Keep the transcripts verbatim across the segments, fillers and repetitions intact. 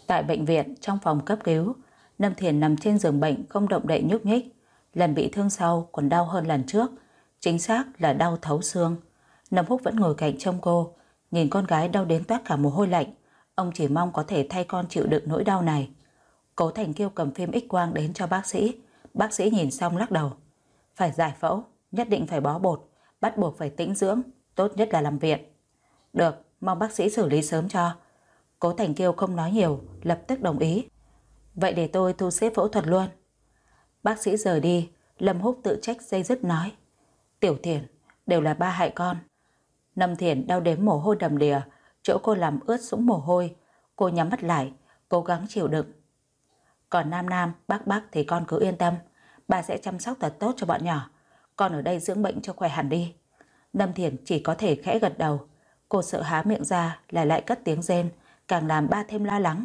Tại bệnh viện, trong phòng cấp cứu, Lâm Thiền nằm trên giường bệnh không động đậy nhúc nhích. Lần bị thương sau còn đau hơn lần trước, chính xác là đau thấu xương. Lâm Húc vẫn ngồi cạnh trông cô, nhìn con gái đau đến toát cả mồ hôi lạnh. Ông chỉ mong có thể thay con chịu đựng nỗi đau này. Cố Thành Kiêu cầm phim X quang đến cho bác sĩ. Bác sĩ nhìn xong lắc đầu. Phải giải phẫu, nhất định phải bó bột, bắt buộc phải tĩnh dưỡng, tốt nhất là nằm viện. Được, mong bác sĩ xử lý sớm cho. Cố Thành Kiêu không nói nhiều, lập tức đồng ý. Vậy để tôi thu xếp phẫu thuật luôn. Bác sĩ rời đi, Lâm Húc tự trách dây dứt nói. Tiểu Thiền, đều là ba hại con. Lâm Thiền đau đếm mồ hôi đầm đìa, chỗ cô làm ướt sũng mồ hôi. Cô nhắm mắt lại, cố gắng chịu đựng. Còn Nam Nam, bác bác thì con cứ yên tâm, bà sẽ chăm sóc thật tốt cho bọn nhỏ. Con ở đây dưỡng bệnh cho khỏe hẳn đi. Lâm Thiền chỉ có thể khẽ gật đầu. Cô sợ há miệng ra lại lại cất tiếng rên, càng làm ba thêm lo lắng.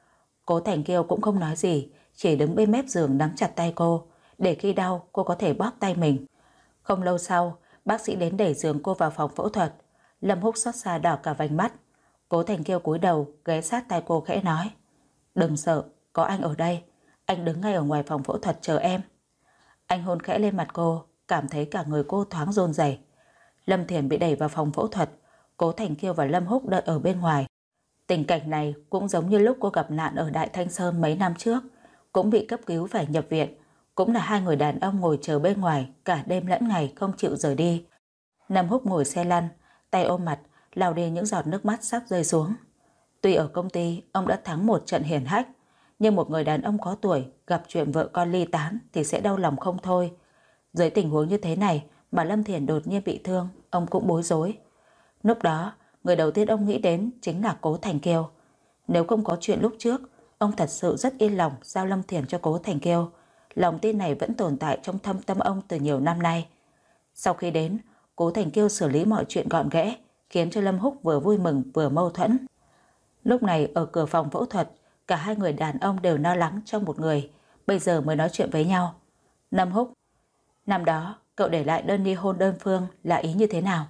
Cố Thành Kiêu cũng không nói gì, chỉ đứng bên mép giường nắm chặt tay cô, để khi đau cô có thể bóp tay mình. Không lâu sau, bác sĩ đến đẩy giường cô vào phòng phẫu thuật. Lâm Húc xót xa đỏ cả vành mắt. Cố Thành Kiêu cúi đầu ghé sát tai cô khẽ nói. Đừng sợ, có anh ở đây. Anh đứng ngay ở ngoài phòng phẫu thuật chờ em. Anh hôn khẽ lên mặt cô, cảm thấy cả người cô thoáng run rẩy. Lâm Thiền bị đẩy vào phòng phẫu thuật, Cố Thành Kiêu và Lâm Húc đợi ở bên ngoài. Tình cảnh này cũng giống như lúc cô gặp nạn ở Đại Thanh Sơn mấy năm trước, cũng bị cấp cứu phải nhập viện, cũng là hai người đàn ông ngồi chờ bên ngoài cả đêm lẫn ngày không chịu rời đi. Lâm Húc ngồi xe lăn, tay ôm mặt, lau đi những giọt nước mắt sắp rơi xuống. Tuy ở công ty ông đã thắng một trận hiển hách, nhưng một người đàn ông có tuổi gặp chuyện vợ con ly tán thì sẽ đau lòng không thôi. Dưới tình huống như thế này mà Lâm Thiền đột nhiên bị thương, ông cũng bối rối. Lúc đó, người đầu tiên ông nghĩ đến chính là Cố Thành Kiêu. Nếu không có chuyện lúc trước, ông thật sự rất yên lòng giao Lâm Thiền cho Cố Thành Kiêu. Lòng tin này vẫn tồn tại trong thâm tâm ông từ nhiều năm nay. Sau khi đến, Cố Thành Kiêu xử lý mọi chuyện gọn ghẽ, khiến cho Lâm Húc vừa vui mừng vừa mâu thuẫn. Lúc này ở cửa phòng phẫu thuật, cả hai người đàn ông đều lo lắng trong một người, bây giờ mới nói chuyện với nhau. Lâm Húc, năm đó cậu để lại đơn ly hôn đơn phương là ý như thế nào?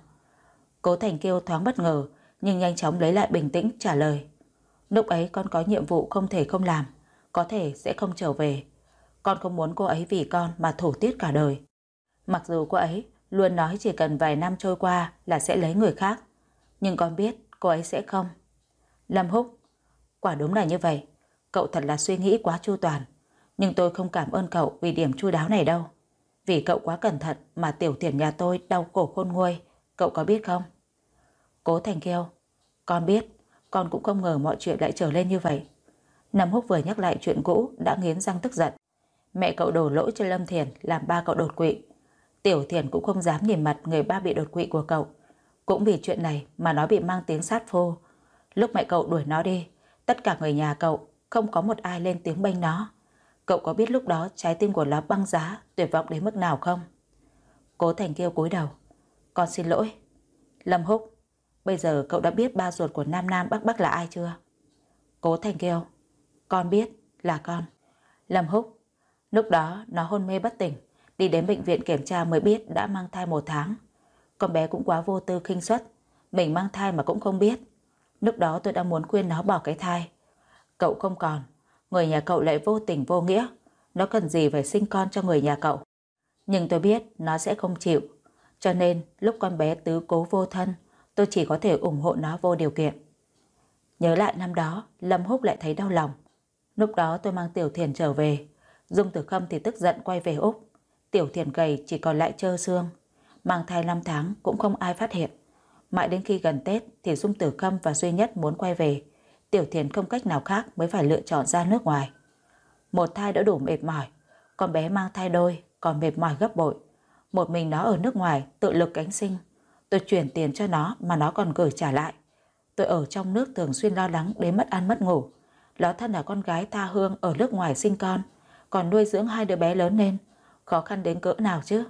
Cố Thành Kiêu thoáng bất ngờ, nhưng nhanh chóng lấy lại bình tĩnh trả lời. Lúc ấy con có nhiệm vụ không thể không làm, có thể sẽ không trở về. Con không muốn cô ấy vì con mà thủ tiết cả đời. Mặc dù cô ấy luôn nói chỉ cần vài năm trôi qua là sẽ lấy người khác, nhưng con biết cô ấy sẽ không. Lâm Húc, quả đúng là như vậy. Cậu thật là suy nghĩ quá chu toàn. Nhưng tôi không cảm ơn cậu vì điểm chu đáo này đâu. Vì cậu quá cẩn thận mà Tiểu Thiền nhà tôi đau cổ khôn nguôi. Cậu có biết không? Cố Thành Kiêu, con biết. Con cũng không ngờ mọi chuyện lại trở lên như vậy. Lâm Húc vừa nhắc lại chuyện cũ đã nghiến răng tức giận. Mẹ cậu đổ lỗi cho Lâm Thiền làm ba cậu đột quỵ. Tiểu Thiền cũng không dám nhìn mặt người ba bị đột quỵ của cậu. Cũng vì chuyện này mà nó bị mang tiếng sát phu. Lúc mẹ cậu đuổi nó đi, tất cả người nhà cậu không có một ai lên tiếng bênh nó. Cậu có biết lúc đó trái tim của nó băng giá, tuyệt vọng đến mức nào không? Cố Thành Kiêu cúi đầu. Con xin lỗi. Lâm Húc, bây giờ cậu đã biết ba ruột của Nam Nam Bắc Bắc là ai chưa? Cố Thành Kiêu, con biết, là con. Lâm Húc, lúc đó nó hôn mê bất tỉnh, đi đến bệnh viện kiểm tra mới biết đã mang thai một tháng. Con bé cũng quá vô tư khinh suất, mình mang thai mà cũng không biết. Lúc đó tôi đã muốn khuyên nó bỏ cái thai. Cậu không còn, người nhà cậu lại vô tình vô nghĩa, nó cần gì phải sinh con cho người nhà cậu. Nhưng tôi biết nó sẽ không chịu, cho nên lúc con bé tứ cố vô thân, tôi chỉ có thể ủng hộ nó vô điều kiện. Nhớ lại năm đó, Lâm Húc lại thấy đau lòng. Lúc đó tôi mang Tiểu Thiền trở về, Dung Tử Khâm thì tức giận quay về Úc. Tiểu Thiền gầy chỉ còn lại trơ xương, mang thai năm tháng cũng không ai phát hiện. Mãi đến khi gần Tết thì Dung Tử Khâm và Duy Nhất muốn quay về, Tiểu Thiền không cách nào khác mới phải lựa chọn ra nước ngoài. Một thai đã đủ mệt mỏi, con bé mang thai đôi còn mệt mỏi gấp bội. Một mình nó ở nước ngoài tự lực cánh sinh. Tôi chuyển tiền cho nó mà nó còn gửi trả lại. Tôi ở trong nước thường xuyên lo lắng đến mất ăn mất ngủ. Nó thân là con gái tha hương ở nước ngoài sinh con, còn nuôi dưỡng hai đứa bé lớn lên, khó khăn đến cỡ nào chứ?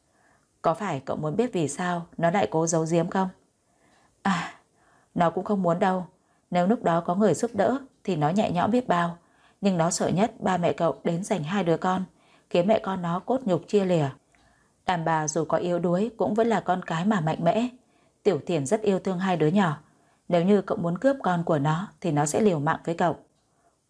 Có phải cậu muốn biết vì sao nó lại cố giấu giếm không? À, nó cũng không muốn đâu. Nếu lúc đó có người giúp đỡ thì nó nhẹ nhõm biết bao. Nhưng nó sợ nhất ba mẹ cậu đến giành hai đứa con, khiến mẹ con nó cốt nhục chia lìa. Đàn bà dù có yếu đuối cũng vẫn là con cái mà mạnh mẽ. Tiểu Thiền rất yêu thương hai đứa nhỏ. Nếu như cậu muốn cướp con của nó thì nó sẽ liều mạng với cậu.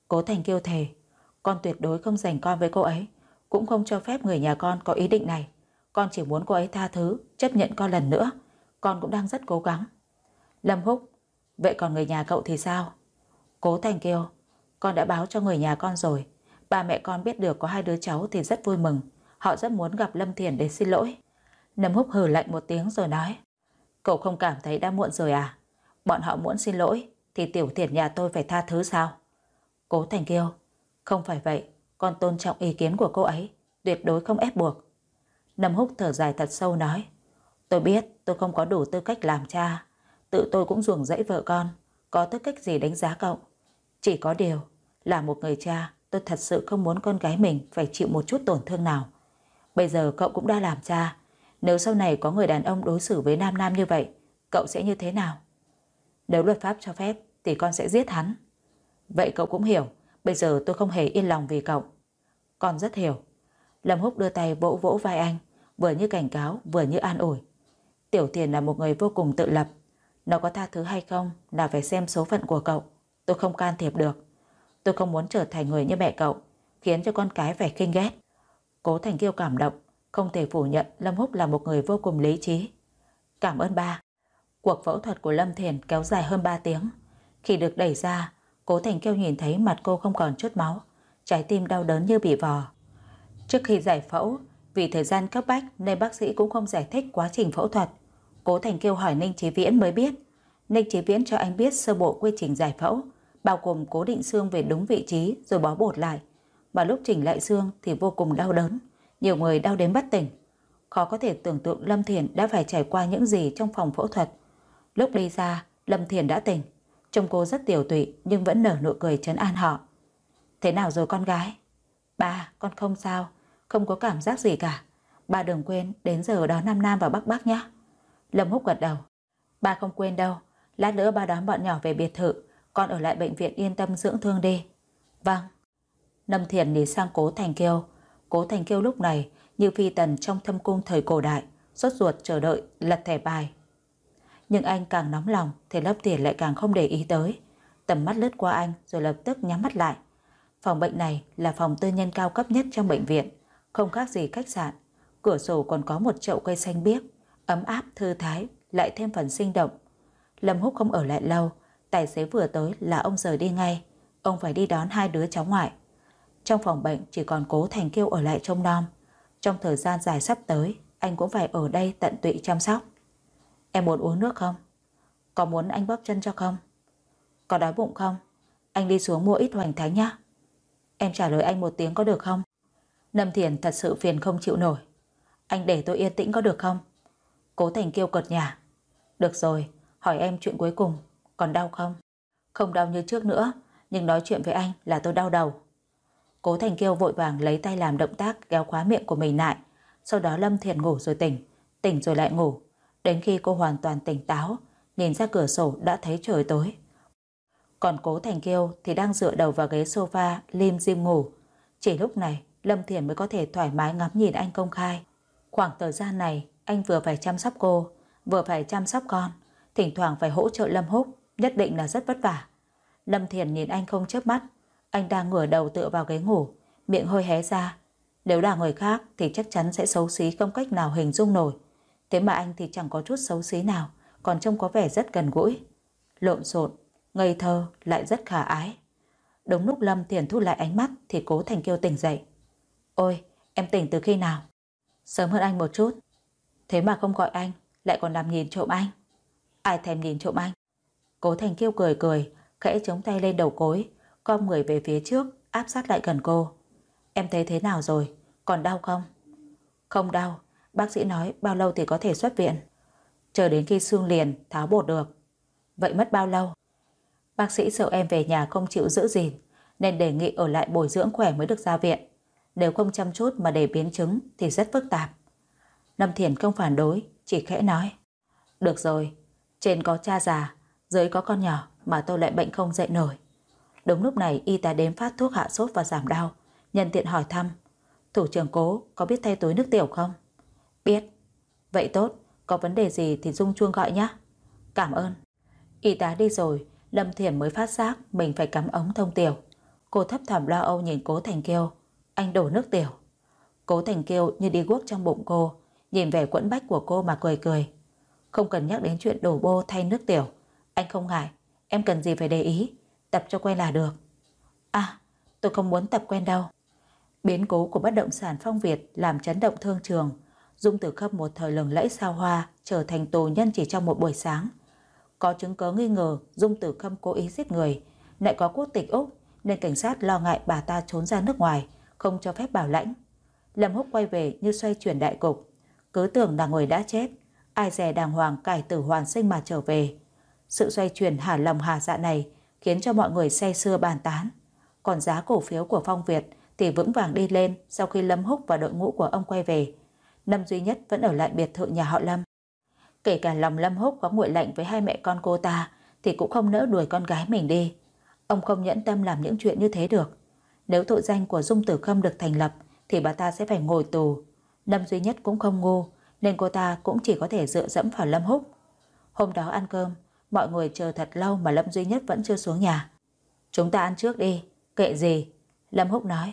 Cố Thành Kiêu thề, con tuyệt đối không giành con với cô ấy, cũng không cho phép người nhà con có ý định này. Con chỉ muốn cô ấy tha thứ, chấp nhận con lần nữa. Con cũng đang rất cố gắng. Lâm Húc, vậy còn người nhà cậu thì sao? Cố Thành Kiêu, con đã báo cho người nhà con rồi. Ba mẹ con biết được có hai đứa cháu thì rất vui mừng. Họ rất muốn gặp Lâm Thiền để xin lỗi. Lâm Húc hừ lạnh một tiếng rồi nói, cậu không cảm thấy đã muộn rồi à? Bọn họ muốn xin lỗi thì Tiểu Thiền nhà tôi phải tha thứ sao? Cố Thành Kiêu, không phải vậy, con tôn trọng ý kiến của cô ấy, tuyệt đối không ép buộc. Lâm Húc thở dài thật sâu nói, tôi biết tôi không có đủ tư cách làm cha, tự tôi cũng ruồng rẫy vợ con, có tư cách gì đánh giá cậu. Chỉ có điều, là một người cha, tôi thật sự không muốn con gái mình phải chịu một chút tổn thương nào. Bây giờ cậu cũng đã làm cha, nếu sau này có người đàn ông đối xử với nam nam như vậy, cậu sẽ như thế nào? Nếu luật pháp cho phép thì con sẽ giết hắn. Vậy cậu cũng hiểu, bây giờ tôi không hề yên lòng vì cậu. Con rất hiểu. Lâm Húc đưa tay vỗ vỗ vai anh, vừa như cảnh cáo vừa như an ủi. Tiểu Thiền là một người vô cùng tự lập, nó có tha thứ hay không là phải xem số phận của cậu. Tôi không can thiệp được. Tôi không muốn trở thành người như mẹ cậu, khiến cho con cái phải khinh ghét. Cố Thành Kiêu cảm động, không thể phủ nhận Lâm Húc là một người vô cùng lý trí. Cảm ơn ba. Cuộc phẫu thuật của Lâm Thiền kéo dài hơn ba tiếng. Khi được đẩy ra, Cố Thành Kiêu nhìn thấy mặt cô không còn chút máu, trái tim đau đớn như bị vò. Trước khi giải phẫu, vì thời gian cấp bách nên bác sĩ cũng không giải thích quá trình phẫu thuật. Cố Thành Kiêu hỏi Ninh Chí Viễn mới biết. Ninh Chí Viễn cho anh biết sơ bộ quy trình giải phẫu, bao gồm cố định xương về đúng vị trí rồi bó bột lại. Mà lúc chỉnh lại xương thì vô cùng đau đớn, nhiều người đau đến bất tỉnh. Khó có thể tưởng tượng Lâm Thiền đã phải trải qua những gì trong phòng phẫu thuật. Lúc đi ra, Lâm Thiền đã tỉnh. Trông cô rất tiểu tụy nhưng vẫn nở nụ cười trấn an họ. Thế nào rồi con gái? Ba, con không sao, không có cảm giác gì cả. Ba đừng quên đến giờ đón Nam Nam và Bắc Bắc nhé. Lâm Húc gật đầu. Ba không quên đâu, lát nữa ba đón bọn nhỏ về biệt thự, con ở lại bệnh viện yên tâm dưỡng thương đi. Vâng. Lâm Thiền đi sang Cố Thành Kiêu. Cố Thành Kiêu lúc này như phi tần trong thâm cung thời cổ đại, sốt ruột chờ đợi lật thẻ bài. Nhưng anh càng nóng lòng thì Lâm Thiền lại càng không để ý tới. Tầm mắt lướt qua anh rồi lập tức nhắm mắt lại. Phòng bệnh này là phòng tư nhân cao cấp nhất trong bệnh viện, không khác gì khách sạn. Cửa sổ còn có một chậu cây xanh biếc, ấm áp thư thái, lại thêm phần sinh động. Lâm Húc không ở lại lâu, tài xế vừa tới là ông rời đi ngay. Ông phải đi đón hai đứa cháu ngoại. Trong phòng bệnh chỉ còn Cố Thành Kiêu ở lại trông nom. Trong thời gian dài sắp tới, anh cũng phải ở đây tận tụy chăm sóc. Em muốn uống nước không? Có muốn anh bóp chân cho không? Có đói bụng không? Anh đi xuống mua ít hoành thánh nhá. Em trả lời anh một tiếng có được không? Lâm Thiền thật sự phiền không chịu nổi. Anh để tôi yên tĩnh có được không? Cố Thành Kiêu cợt nhả. Được rồi, hỏi em chuyện cuối cùng. Còn đau không? Không đau như trước nữa, nhưng nói chuyện với anh là tôi đau đầu. Cố Thành Kiêu vội vàng lấy tay làm động tác kéo khóa miệng của mình lại. Sau đó Lâm Thiền ngủ rồi tỉnh, tỉnh rồi lại ngủ. Đến khi cô hoàn toàn tỉnh táo, nhìn ra cửa sổ đã thấy trời tối. Còn Cố Thành Kiêu thì đang dựa đầu vào ghế sofa lim dim ngủ. Chỉ lúc này Lâm Thiền mới có thể thoải mái ngắm nhìn anh công khai. Khoảng thời gian này anh vừa phải chăm sóc cô, vừa phải chăm sóc con, thỉnh thoảng phải hỗ trợ Lâm Húc, nhất định là rất vất vả. Lâm Thiền nhìn anh không chớp mắt. Anh đang ngửa đầu tựa vào ghế ngủ, miệng hơi hé ra. Nếu là người khác thì chắc chắn sẽ xấu xí không cách nào hình dung nổi. Thế mà anh thì chẳng có chút xấu xí nào, còn trông có vẻ rất gần gũi. Lộn xộn, ngây thơ, lại rất khả ái. Đúng lúc Lâm Thiền thu lại ánh mắt thì Cố Thành Kiêu tỉnh dậy. Ôi, em tỉnh từ khi nào? Sớm hơn anh một chút. Thế mà không gọi anh, lại còn làm nhìn trộm anh. Ai thèm nhìn trộm anh? Cố Thành Kiêu cười cười, khẽ chống tay lên đầu gối, khom người về phía trước, áp sát lại gần cô. Em thấy thế nào rồi? Còn đau không? Không đau, bác sĩ nói bao lâu thì có thể xuất viện? Chờ đến khi xương liền tháo bột được. Vậy mất bao lâu? Bác sĩ sợ em về nhà không chịu giữ gìn, nên đề nghị ở lại bồi dưỡng khỏe mới được ra viện. Nếu không chăm chút mà để biến chứng thì rất phức tạp. Lâm Thiền không phản đối, chỉ khẽ nói. Được rồi, trên có cha già, dưới có con nhỏ mà tôi lại bệnh không dậy nổi. Đúng lúc này y tá đến phát thuốc hạ sốt và giảm đau, nhân tiện hỏi thăm. Thủ trưởng Cố có biết thay túi nước tiểu không? Biết. Vậy tốt, có vấn đề gì thì rung chuông gọi nhé. Cảm ơn. Y tá đi rồi, Lâm Thiền mới phát giác mình phải cắm ống thông tiểu. Cô thấp thỏm lo âu nhìn Cố Thành Kiêu. Anh đổ nước tiểu. Cố Thành Kiêu như đi guốc trong bụng cô, nhìn vẻ quẫn bách của cô mà cười cười. Không cần nhắc đến chuyện đổ bô thay nước tiểu. Anh không ngại. Em cần gì phải để ý. Tập cho quen là được. À, tôi không muốn tập quen đâu. Biến cố của bất động sản Phong Việt làm chấn động thương trường. Dung Tử Khâm một thời lừng lẫy sao hoa trở thành tù nhân chỉ trong một buổi sáng. Có chứng cớ nghi ngờ Dung Tử Khâm cố ý giết người, lại có quốc tịch Úc nên cảnh sát lo ngại bà ta trốn ra nước ngoài, không cho phép bảo lãnh. Lâm Húc quay về như xoay chuyển đại cục, cứ tưởng là người đã chết, ai dè đàng hoàng cải tử hoàn sinh mà trở về. Sự xoay chuyển hà lòng hà dạ này khiến cho mọi người say sưa bàn tán. Còn giá cổ phiếu của Phong Việt thì vững vàng đi lên sau khi Lâm Húc và đội ngũ của ông quay về. Lâm duy nhất vẫn ở lại biệt thự nhà họ Lâm. Kể cả lòng Lâm Húc có nguội lạnh với hai mẹ con cô ta thì cũng không nỡ đuổi con gái mình đi. Ông không nhẫn tâm làm những chuyện như thế được. Nếu tội danh của Dung Tử Khâm được thành lập thì bà ta sẽ phải ngồi tù. Lâm duy nhất cũng không ngu nên cô ta cũng chỉ có thể dựa dẫm vào Lâm Húc. Hôm đó ăn cơm, mọi người chờ thật lâu mà Lâm duy nhất vẫn chưa xuống nhà. Chúng ta ăn trước đi, kệ gì, Lâm Húc nói.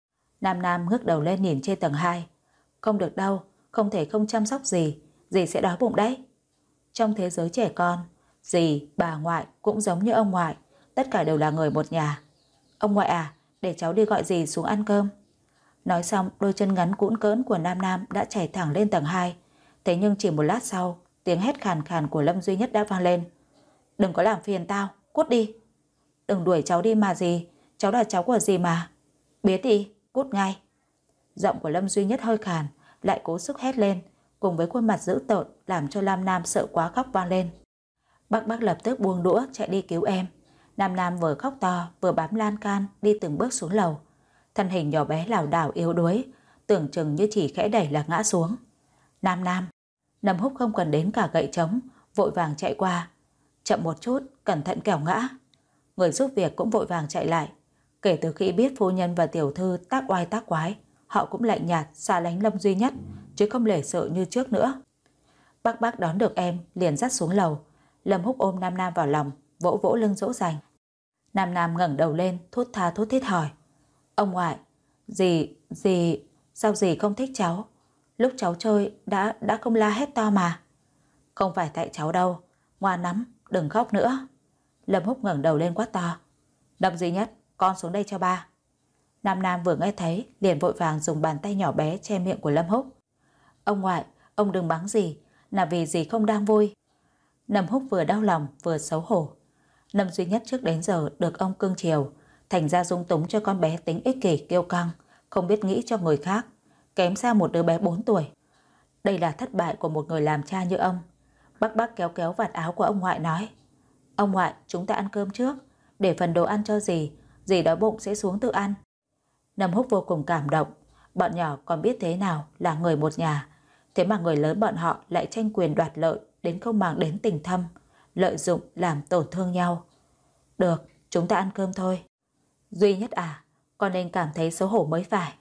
Nam Nam ngước đầu lên nhìn trên tầng hai. Không được đâu, không thể không chăm sóc dì, dì sẽ đói bụng đấy. Trong thế giới trẻ con, dì, bà ngoại cũng giống như ông ngoại, tất cả đều là người một nhà. Ông ngoại à, để cháu đi gọi dì xuống ăn cơm. Nói xong, đôi chân ngắn cũn cỡn của Nam Nam đã chạy thẳng lên tầng hai. Thế nhưng chỉ một lát sau, tiếng hét khàn khàn của Lâm duy nhất đã vang lên. Đừng có làm phiền tao, cút đi. Đừng đuổi cháu đi mà dì, cháu là cháu của dì mà. Biết đi, cút ngay. Giọng của Lâm duy nhất hơi khàn, lại cố sức hét lên, cùng với khuôn mặt dữ tợn làm cho Lam Nam sợ quá khóc vang lên. Bác bác lập tức buông đũa chạy đi cứu em. Nam Nam vừa khóc to vừa bám lan can đi từng bước xuống lầu. Thân hình nhỏ bé lảo đảo yếu đuối, tưởng chừng như chỉ khẽ đẩy là ngã xuống. Nam Nam. Lâm Húc không cần đến cả gậy trống, vội vàng chạy qua. Chậm một chút, cẩn thận kẻo ngã. Người giúp việc cũng vội vàng chạy lại. Kể từ khi biết phu nhân và tiểu thư tác oai tác quái, họ cũng lạnh nhạt xa lánh Lâm duy nhất, chứ không lể sợ như trước nữa. Bác bác đón được em liền dắt xuống lầu. Lâm Húc ôm Nam Nam vào lòng, vỗ vỗ lưng dỗ dành. Nam Nam ngẩng đầu lên, thút tha thút thít hỏi. Ông ngoại, dì, dì, sao dì không thích cháu? Lúc cháu chơi đã đã không la hét to mà. Không phải tại cháu đâu, ngoan lắm, đừng khóc nữa. Lâm Húc ngẩng đầu lên quát to. Lâm duy nhất, con xuống đây cho ba. Nam Nam vừa nghe thấy liền vội vàng dùng bàn tay nhỏ bé che miệng của Lâm Húc. Ông ngoại, ông đừng mắng dì, là vì dì không đang vui. Lâm Húc vừa đau lòng vừa xấu hổ. Lâm duy nhất trước đến giờ được ông cưng chiều, thành ra dung túng cho con bé tính ích kỷ kiêu căng, không biết nghĩ cho người khác, kém xa một đứa bé bốn tuổi. Đây là thất bại của một người làm cha như ông. Bác bác kéo kéo vạt áo của ông ngoại nói. Ông ngoại, chúng ta ăn cơm trước, để phần đồ ăn cho dì, dì đói bụng sẽ xuống tự ăn. Lâm Húc vô cùng cảm động, bọn nhỏ còn biết thế nào là người một nhà, thế mà người lớn bọn họ lại tranh quyền đoạt lợi đến không màng đến tình thâm, lợi dụng làm tổn thương nhau. Được, chúng ta ăn cơm thôi. Duy nhất à, con nên cảm thấy xấu hổ mới phải.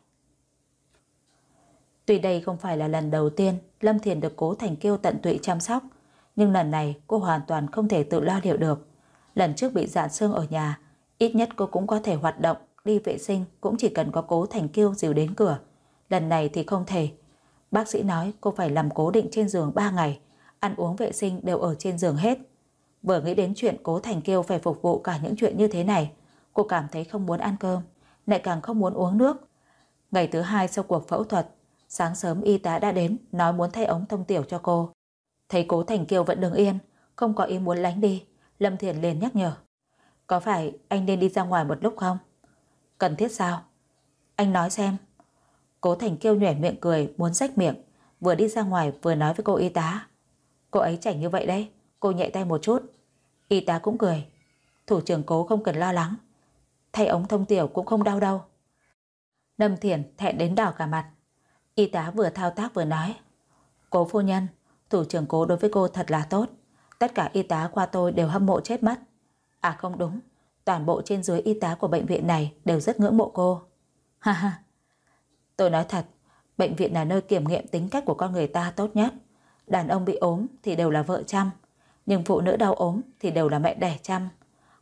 Tuy đây không phải là lần đầu tiên Lâm Thiền được Cố Thành Kiêu tận tụy chăm sóc, nhưng lần này cô hoàn toàn không thể tự lo liệu được. Lần trước bị dạn xương ở nhà, ít nhất cô cũng có thể hoạt động, đi vệ sinh cũng chỉ cần có Cố Thành Kiêu dìu đến cửa. Lần này thì không thể. Bác sĩ nói cô phải nằm cố định trên giường ba ngày, ăn uống vệ sinh đều ở trên giường hết. Vừa nghĩ đến chuyện Cố Thành Kiêu phải phục vụ cả những chuyện như thế này, cô cảm thấy không muốn ăn cơm, lại càng không muốn uống nước. Ngày thứ hai sau cuộc phẫu thuật, sáng sớm y tá đã đến nói muốn thay ống thông tiểu cho cô. Thấy Cố Thành Kiêu vẫn đứng yên, không có ý muốn lánh đi, Lâm Thiền liền nhắc nhở. Có phải anh nên đi ra ngoài một lúc không? Cần thiết sao? Anh nói xem. Cố Thành Kiêu nhoẻn miệng cười muốn rách miệng, vừa đi ra ngoài vừa nói với cô y tá. Cô ấy chảnh như vậy đấy, cô nhẹ tay một chút. Y tá cũng cười. Thủ trưởng Cố không cần lo lắng, thay ống thông tiểu cũng không đau đâu. Lâm Thiền thẹn đến đỏ cả mặt. Y tá vừa thao tác vừa nói. Cố phu nhân, thủ trưởng Cố đối với cô thật là tốt, tất cả y tá qua tôi đều hâm mộ chết mất. À không đúng, toàn bộ trên dưới y tá của bệnh viện này đều rất ngưỡng mộ cô. Ha ha. Tôi nói thật, bệnh viện là nơi kiểm nghiệm tính cách của con người ta tốt nhất. Đàn ông bị ốm thì đều là vợ chăm, nhưng phụ nữ đau ốm thì đều là mẹ đẻ chăm.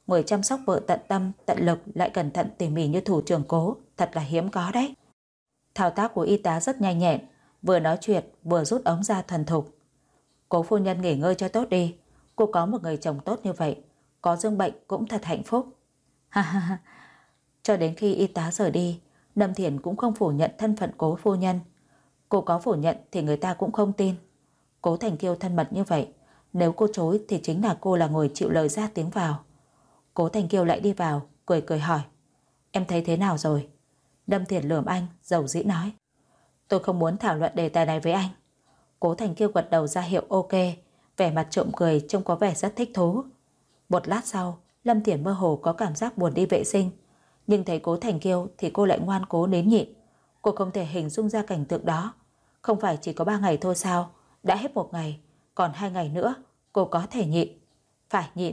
Người chăm sóc vợ tận tâm, tận lực lại cẩn thận tỉ mỉ như thủ trưởng Cố, thật là hiếm có đấy. Thao tác của y tá rất nhanh nhẹn, vừa nói chuyện vừa rút ống ra thuần thục. Cố phu nhân nghỉ ngơi cho tốt đi, cô có một người chồng tốt như vậy, có dương bệnh cũng thật hạnh phúc. Ha ha ha. Cho đến khi y tá rời đi, Lâm Thiển cũng không phủ nhận thân phận Cố phu nhân. Cô có phủ nhận thì người ta cũng không tin. Cố Thành Kiêu thân mật như vậy, nếu cô chối thì chính là cô là người chịu lời ra tiếng vào. Cố Thành Kiêu lại đi vào, cười cười hỏi: Em thấy thế nào rồi? Lâm Thiển lườm anh, dầu dĩ nói: Tôi không muốn thảo luận đề tài này với anh. Cố Thành Kiêu gật đầu ra hiệu ok, vẻ mặt trộm cười trông có vẻ rất thích thú. Một lát sau, Lâm Thiển mơ hồ có cảm giác buồn đi vệ sinh, nhưng thấy Cố Thành Kiêu thì cô lại ngoan cố nín nhịn. Cô không thể hình dung ra cảnh tượng đó. Không phải chỉ có ba ngày thôi sao? Đã hết một ngày, còn hai ngày nữa cô có thể nhịn. Phải nhịn.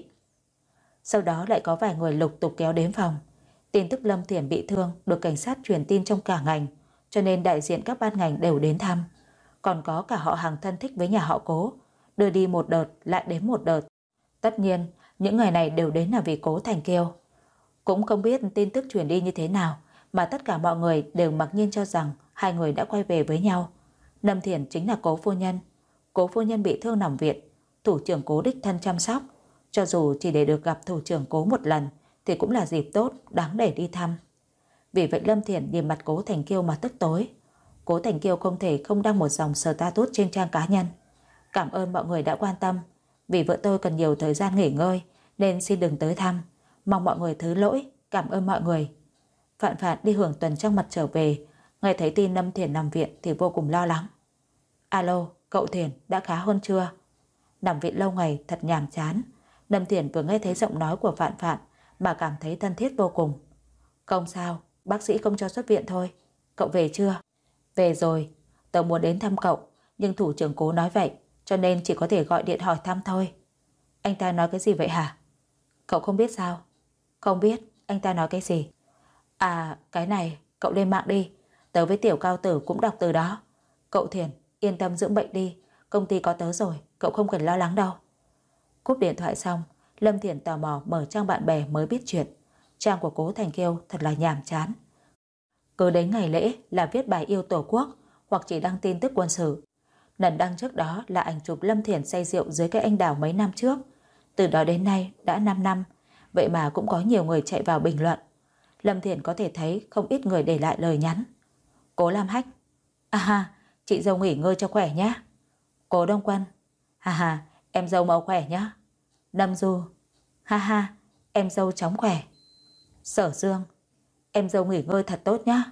Sau đó lại có vài người lục tục kéo đến phòng. Tin tức Lâm Thiển bị thương được cảnh sát truyền tin trong cả ngành, cho nên đại diện các ban ngành đều đến thăm. Còn có cả họ hàng thân thích với nhà họ Cố, đưa đi một đợt lại đến một đợt. Tất nhiên những người này đều đến là vì Cố Thành Kiêu. Cũng không biết tin tức truyền đi như thế nào mà tất cả mọi người đều mặc nhiên cho rằng hai người đã quay về với nhau. Lâm Thiển chính là Cố phu nhân. Cố phu nhân bị thương nằm viện, thủ trưởng Cố đích thân chăm sóc. Cho dù chỉ để được gặp thủ trưởng Cố một lần thì cũng là dịp tốt, đáng để đi thăm. Vì vậy Lâm Thiển nhìn mặt Cố Thành Kiêu mà tức tối. Cố Thành Kiêu không thể không đăng một dòng status trên trang cá nhân: Cảm ơn mọi người đã quan tâm, vì vợ tôi cần nhiều thời gian nghỉ ngơi nên xin đừng tới thăm, mong mọi người thứ lỗi, cảm ơn mọi người. Phạn Phạn đi hưởng tuần trăng mật trở về, nghe thấy tin Lâm Thiển nằm viện thì vô cùng lo lắng. Alo, cậu Thiển đã khá hơn chưa? Nằm viện lâu ngày thật nhàm chán. Lâm Thiển vừa nghe thấy giọng nói của Phạn Phạn mà cảm thấy thân thiết vô cùng. Không sao, bác sĩ không cho xuất viện thôi. Cậu về chưa? Về rồi, tớ muốn đến thăm cậu, nhưng thủ trưởng Cố nói vậy, cho nên chỉ có thể gọi điện hỏi thăm thôi. Anh ta nói cái gì vậy hả? Cậu không biết sao? Không biết, anh ta nói cái gì? À, cái này, cậu lên mạng đi, tớ với Tiểu Cao Tử cũng đọc từ đó. Cậu Thiển, yên tâm dưỡng bệnh đi, công ty có tớ rồi, cậu không cần lo lắng đâu. Cúp điện thoại xong, Lâm Thiển tò mò mở trang bạn bè mới biết chuyện. Trang của Cố Thành Kiêu thật là nhàm chán. Cứ đến ngày lễ là viết bài yêu Tổ quốc hoặc chỉ đăng tin tức quân sự. Lần đăng trước đó là ảnh chụp Lâm Thiển say rượu dưới cây anh đào mấy năm trước. Từ đó đến nay đã năm năm, vậy mà cũng có nhiều người chạy vào bình luận. Lâm Thiển có thể thấy không ít người để lại lời nhắn: Cố Lam Hách: À ha, chị dâu nghỉ ngơi cho khỏe nhé. Cố Đông Quân: Ha ha, em dâu mau khỏe nhé. Lâm Du: Ha ha, em dâu chóng khỏe. Sở Dương: Em dâu nghỉ ngơi thật tốt nhé.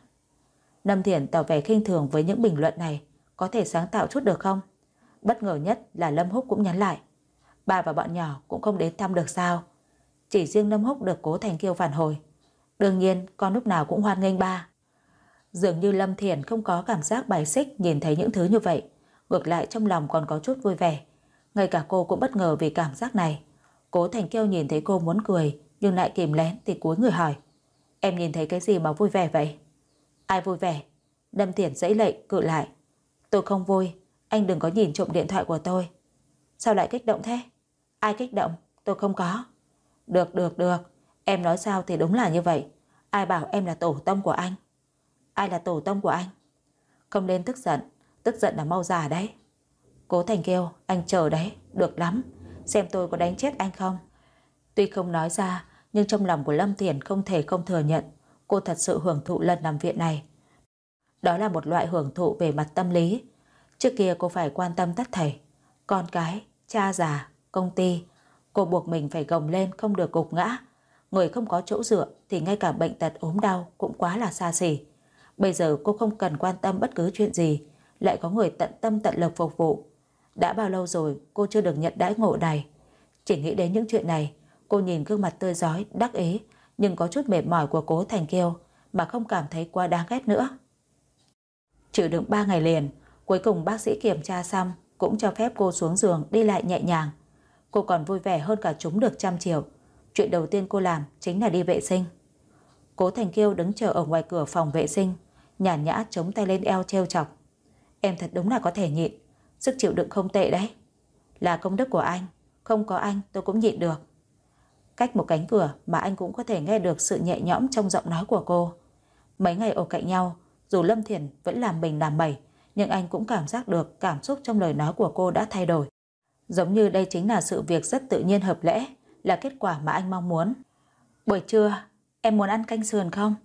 Lâm Thiển tỏ vẻ khinh thường với những bình luận này. Có thể sáng tạo chút được không? Bất ngờ nhất là Lâm Húc cũng nhắn lại: Ba và bọn nhỏ cũng không đến thăm được sao? Chỉ riêng Lâm Húc được Cố Thành Kiêu phản hồi: Đương nhiên con lúc nào cũng hoan nghênh ba. Dường như Lâm Thiển không có cảm giác bài xích nhìn thấy những thứ như vậy, ngược lại trong lòng còn có chút vui vẻ. Ngay cả cô cũng bất ngờ vì cảm giác này. Cố Thành Kiêu nhìn thấy cô muốn cười nhưng lại kìm lén thì cúi người hỏi: Em nhìn thấy cái gì mà vui vẻ vậy? Ai vui vẻ? Lâm Thiển giãy lệ cự lại: Tôi không vui, anh đừng có nhìn trộm điện thoại của tôi. Sao lại kích động thế? Ai kích động? Tôi không có. Được được được, em nói sao thì đúng là như vậy. Ai bảo em là tổ tông của anh? Ai là tổ tông của anh? Không nên tức giận, tức giận là mau già đấy. Cố Thành Kiêu, anh chờ đấy, được lắm. Xem tôi có đánh chết anh không? Tuy không nói ra, nhưng trong lòng của Lâm Thiển không thể không thừa nhận cô thật sự hưởng thụ lần nằm viện này. Đó là một loại hưởng thụ về mặt tâm lý. Trước kia cô phải quan tâm tất thảy: con cái, cha già, công ty. Cô buộc mình phải gồng lên không được gục ngã. Người không có chỗ dựa thì ngay cả bệnh tật ốm đau cũng quá là xa xỉ. Bây giờ cô không cần quan tâm bất cứ chuyện gì, lại có người tận tâm tận lực phục vụ. Đã bao lâu rồi cô chưa được nhận đãi ngộ này? Chỉ nghĩ đến những chuyện này, cô nhìn gương mặt tươi rói, đắc ý nhưng có chút mệt mỏi của Cố Thành Kiêu mà không cảm thấy quá đáng ghét nữa. Chịu đựng ba ngày liền, cuối cùng bác sĩ kiểm tra xong cũng cho phép cô xuống giường đi lại nhẹ nhàng. Cô còn vui vẻ hơn cả chúng được trăm triệu. Chuyện đầu tiên cô làm chính là đi vệ sinh. Cố Thành Kiêu đứng chờ ở ngoài cửa phòng vệ sinh, nhàn nhã chống tay lên eo trêu chọc: Em thật đúng là có thể nhịn, sức chịu đựng không tệ đấy. Là công đức của anh, không có anh tôi cũng nhịn được. Cách một cánh cửa mà anh cũng có thể nghe được sự nhẹ nhõm trong giọng nói của cô. Mấy ngày ở cạnh nhau, dù Lâm Thiển vẫn làm mình làm bẩy, nhưng anh cũng cảm giác được cảm xúc trong lời nói của cô đã thay đổi. Giống như đây chính là sự việc rất tự nhiên hợp lẽ, là kết quả mà anh mong muốn. Buổi trưa, em muốn ăn canh sườn không?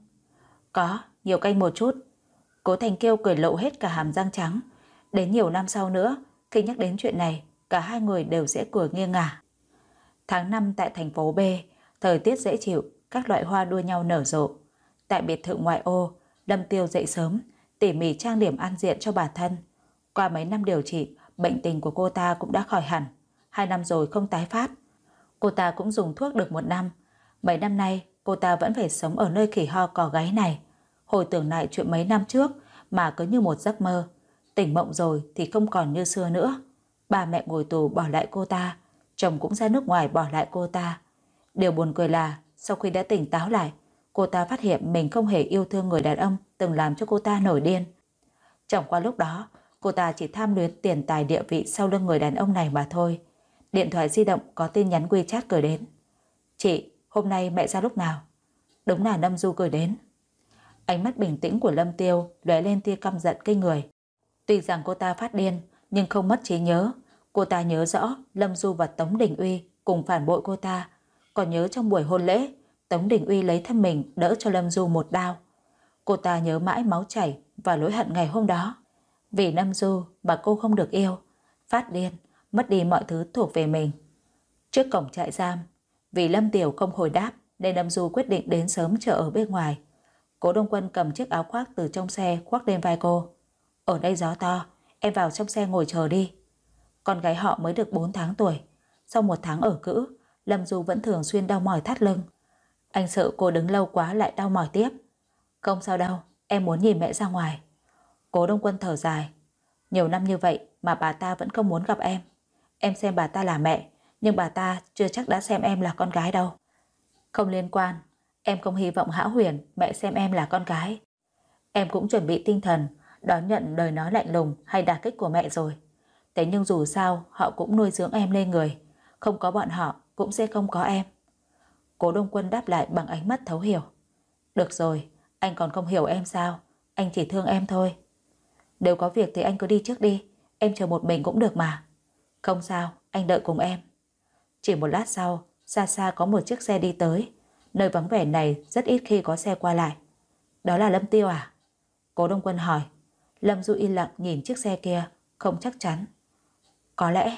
Có, nhiều canh một chút. Cố Thành Kiêu cười lộ hết cả hàm răng trắng. Đến nhiều năm sau nữa, khi nhắc đến chuyện này, cả hai người đều sẽ cười nghiêng ngả. Tháng năm tại thành phố B, thời tiết dễ chịu, các loại hoa đua nhau nở rộ. Tại biệt thự ngoại ô, Lâm Tiêu dậy sớm, tỉ mỉ trang điểm ăn diện cho bản thân. Qua mấy năm điều trị, bệnh tình của cô ta cũng đã khỏi hẳn. Hai năm rồi không tái phát. Cô ta cũng dùng thuốc được một năm. Mấy năm nay, cô ta vẫn phải sống ở nơi khỉ ho cò gáy này. Hồi tưởng lại chuyện mấy năm trước mà cứ như một giấc mơ. Tỉnh mộng rồi thì không còn như xưa nữa. Ba mẹ ngồi tù bỏ lại cô ta, chồng cũng ra nước ngoài bỏ lại cô ta. Điều buồn cười là sau khi đã tỉnh táo lại, cô ta phát hiện mình không hề yêu thương người đàn ông từng làm cho cô ta nổi điên. Chẳng qua lúc đó, cô ta chỉ tham luyến tiền tài địa vị sau lưng người đàn ông này mà thôi. Điện thoại di động có tin nhắn WeChat gửi đến. Chị, hôm nay mẹ ra lúc nào? Đúng là Lâm Du gửi đến. Ánh mắt bình tĩnh của Lâm Tiêu lóe lên tia căm giận kinh người. Tuy rằng cô ta phát điên nhưng không mất trí nhớ. Cô ta nhớ rõ Lâm Du và Tống Đình Uy cùng phản bội cô ta. Còn nhớ trong buổi hôn lễ, Tống Đình Uy lấy thân mình đỡ cho Lâm Du một đao. Cô ta nhớ mãi máu chảy và lỗi hận ngày hôm đó. Vì Lâm Du mà cô không được yêu, phát điên, mất đi mọi thứ thuộc về mình. Trước cổng trại giam, vì Lâm Tiểu không hồi đáp nên Lâm Du quyết định đến sớm chờ ở bên ngoài. Cố Đông Quân cầm chiếc áo khoác từ trong xe khoác lên vai cô. Ở đây gió to, em vào trong xe ngồi chờ đi. Con gái họ mới được bốn tháng tuổi. Sau một tháng ở cữ, Lâm Du vẫn thường xuyên đau mỏi thắt lưng. Anh sợ cô đứng lâu quá lại đau mỏi tiếp. Không sao đâu, em muốn nhìn mẹ ra ngoài. Cố Đông Quân thở dài. Nhiều năm như vậy mà bà ta vẫn không muốn gặp em. Em xem bà ta là mẹ, nhưng bà ta chưa chắc đã xem em là con gái đâu. Không liên quan, em không hy vọng hão huyền mẹ xem em là con gái. Em cũng chuẩn bị tinh thần đón nhận lời nói lạnh lùng hay đả kích của mẹ rồi. Thế nhưng dù sao họ cũng nuôi dưỡng em lên người. Không có bọn họ cũng sẽ không có em. Cố Đông Quân đáp lại bằng ánh mắt thấu hiểu. Được rồi, anh còn không hiểu em sao? Anh chỉ thương em thôi. Nếu có việc thì anh cứ đi trước đi. Em chờ một mình cũng được mà. Không sao, anh đợi cùng em. Chỉ một lát sau, xa xa có một chiếc xe đi tới. Nơi vắng vẻ này rất ít khi có xe qua lại. Đó là Lâm Tiêu à? Cố Đông Quân hỏi. Lâm Du yên lặng nhìn chiếc xe kia, không chắc chắn. Có lẽ.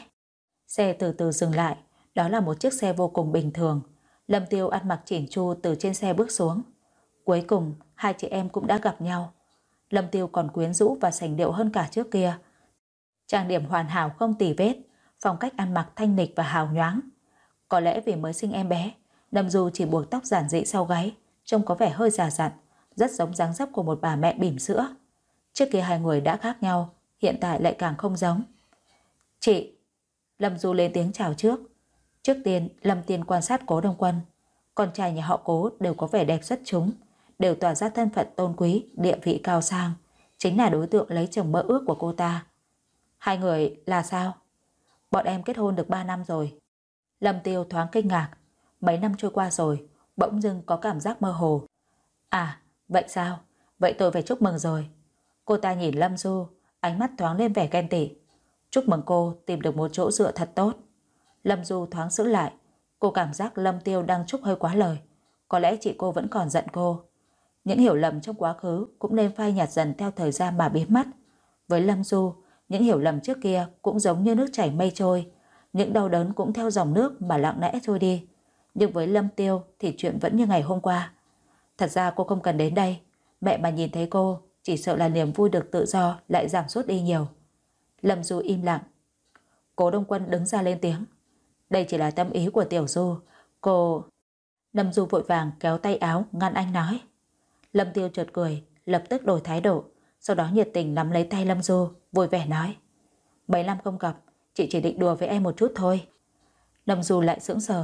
Xe từ từ dừng lại. Đó là một chiếc xe vô cùng bình thường. Lâm Tiêu ăn mặc chỉn chu từ trên xe bước xuống. Cuối cùng hai chị em cũng đã gặp nhau. Lâm Tiêu còn quyến rũ và sành điệu hơn cả trước kia. Trang điểm hoàn hảo không tì vết, phong cách ăn mặc thanh lịch và hào nhoáng. Có lẽ vì mới sinh em bé, Lâm Du chỉ buộc tóc giản dị sau gáy, trông có vẻ hơi già dặn, rất giống dáng dấp của một bà mẹ bỉm sữa. Trước kia hai người đã khác nhau, hiện tại lại càng không giống. Chị. Lâm Du lên tiếng chào trước. Trước tiên Lâm Tiên quan sát Cố Đông Quân. Con trai nhà họ Cố đều có vẻ đẹp xuất chúng, đều tỏa ra thân phận tôn quý, địa vị cao sang, chính là đối tượng lấy chồng mơ ước của cô ta. Hai người là sao? Bọn em kết hôn được ba năm rồi. Lâm Tiêu thoáng kinh ngạc. Mấy năm trôi qua rồi, bỗng dưng có cảm giác mơ hồ. À, vậy sao? Vậy tôi phải chúc mừng rồi. Cô ta nhìn Lâm Du, ánh mắt thoáng lên vẻ ghen tị. Chúc mừng cô tìm được một chỗ dựa thật tốt. Lâm Du thoáng sững lại. Cô cảm giác Lâm Tiêu đang chúc hơi quá lời. Có lẽ chị cô vẫn còn giận cô. Những hiểu lầm trong quá khứ cũng nên phai nhạt dần theo thời gian mà biến mất. Với Lâm Du, những hiểu lầm trước kia cũng giống như nước chảy mây trôi. Những đau đớn cũng theo dòng nước mà lặng lẽ trôi đi. Nhưng với Lâm Tiêu thì chuyện vẫn như ngày hôm qua. Thật ra cô không cần đến đây. Mẹ mà nhìn thấy cô, chỉ sợ là niềm vui được tự do lại giảm sút đi nhiều. Lâm Du im lặng. Cố Đông Quân đứng ra lên tiếng. Đây chỉ là tâm ý của Tiểu Du. Cô... Lâm Du vội vàng kéo tay áo ngăn anh nói. Lâm Tiêu chợt cười, lập tức đổi thái độ. Sau đó nhiệt tình nắm lấy tay Lâm Du, vui vẻ nói. Mấy năm không gặp, chị chỉ định đùa với em một chút thôi. Lâm Du lại sững sờ.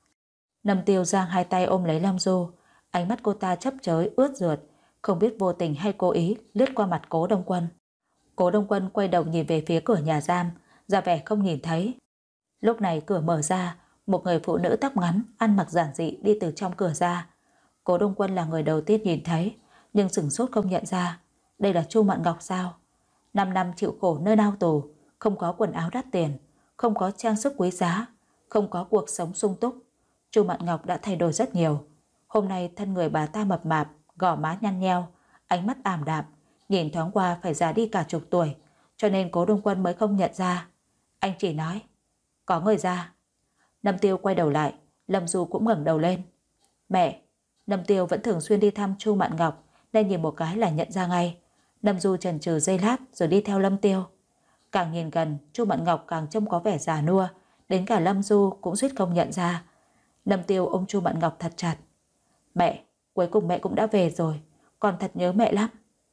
Lâm Tiêu giang hai tay ôm lấy Lâm Du. Ánh mắt cô ta chấp chới ướt rượt, không biết vô tình hay cố ý lướt qua mặt Cố Đông Quân. Cố Đông Quân quay đầu nhìn về phía cửa nhà giam, ra vẻ không nhìn thấy. Lúc này cửa mở ra, một người phụ nữ tóc ngắn, ăn mặc giản dị đi từ trong cửa ra. Cố Đông Quân là người đầu tiên nhìn thấy, nhưng sửng sốt không nhận ra. Đây là Chu Mạn Ngọc sao? Năm năm chịu khổ nơi lao tù, không có quần áo đắt tiền, không có trang sức quý giá, không có cuộc sống sung túc. Chu Mạn Ngọc đã thay đổi rất nhiều. Hôm nay thân người bà ta mập mạp, gò má nhăn nheo, ánh mắt ảm đạm, nhìn thoáng qua phải già đi cả chục tuổi, cho nên Cố Đông Quân mới không nhận ra. Anh chỉ nói, có người ra. Lâm Tiêu quay đầu lại, Lâm Du cũng ngẩng đầu lên. Mẹ! Lâm Tiêu vẫn thường xuyên đi thăm Chu Mạn Ngọc nên nhìn một cái là nhận ra ngay. Lâm Du chần chừ giây lát rồi đi theo Lâm Tiêu. Càng nhìn gần, Chu Mạn Ngọc càng trông có vẻ già nua, đến cả Lâm Du cũng suýt không nhận ra. Lâm Tiêu ôm Chu Mạn Ngọc thật chặt. Mẹ! Cuối cùng mẹ cũng đã về rồi, con thật nhớ mẹ lắm.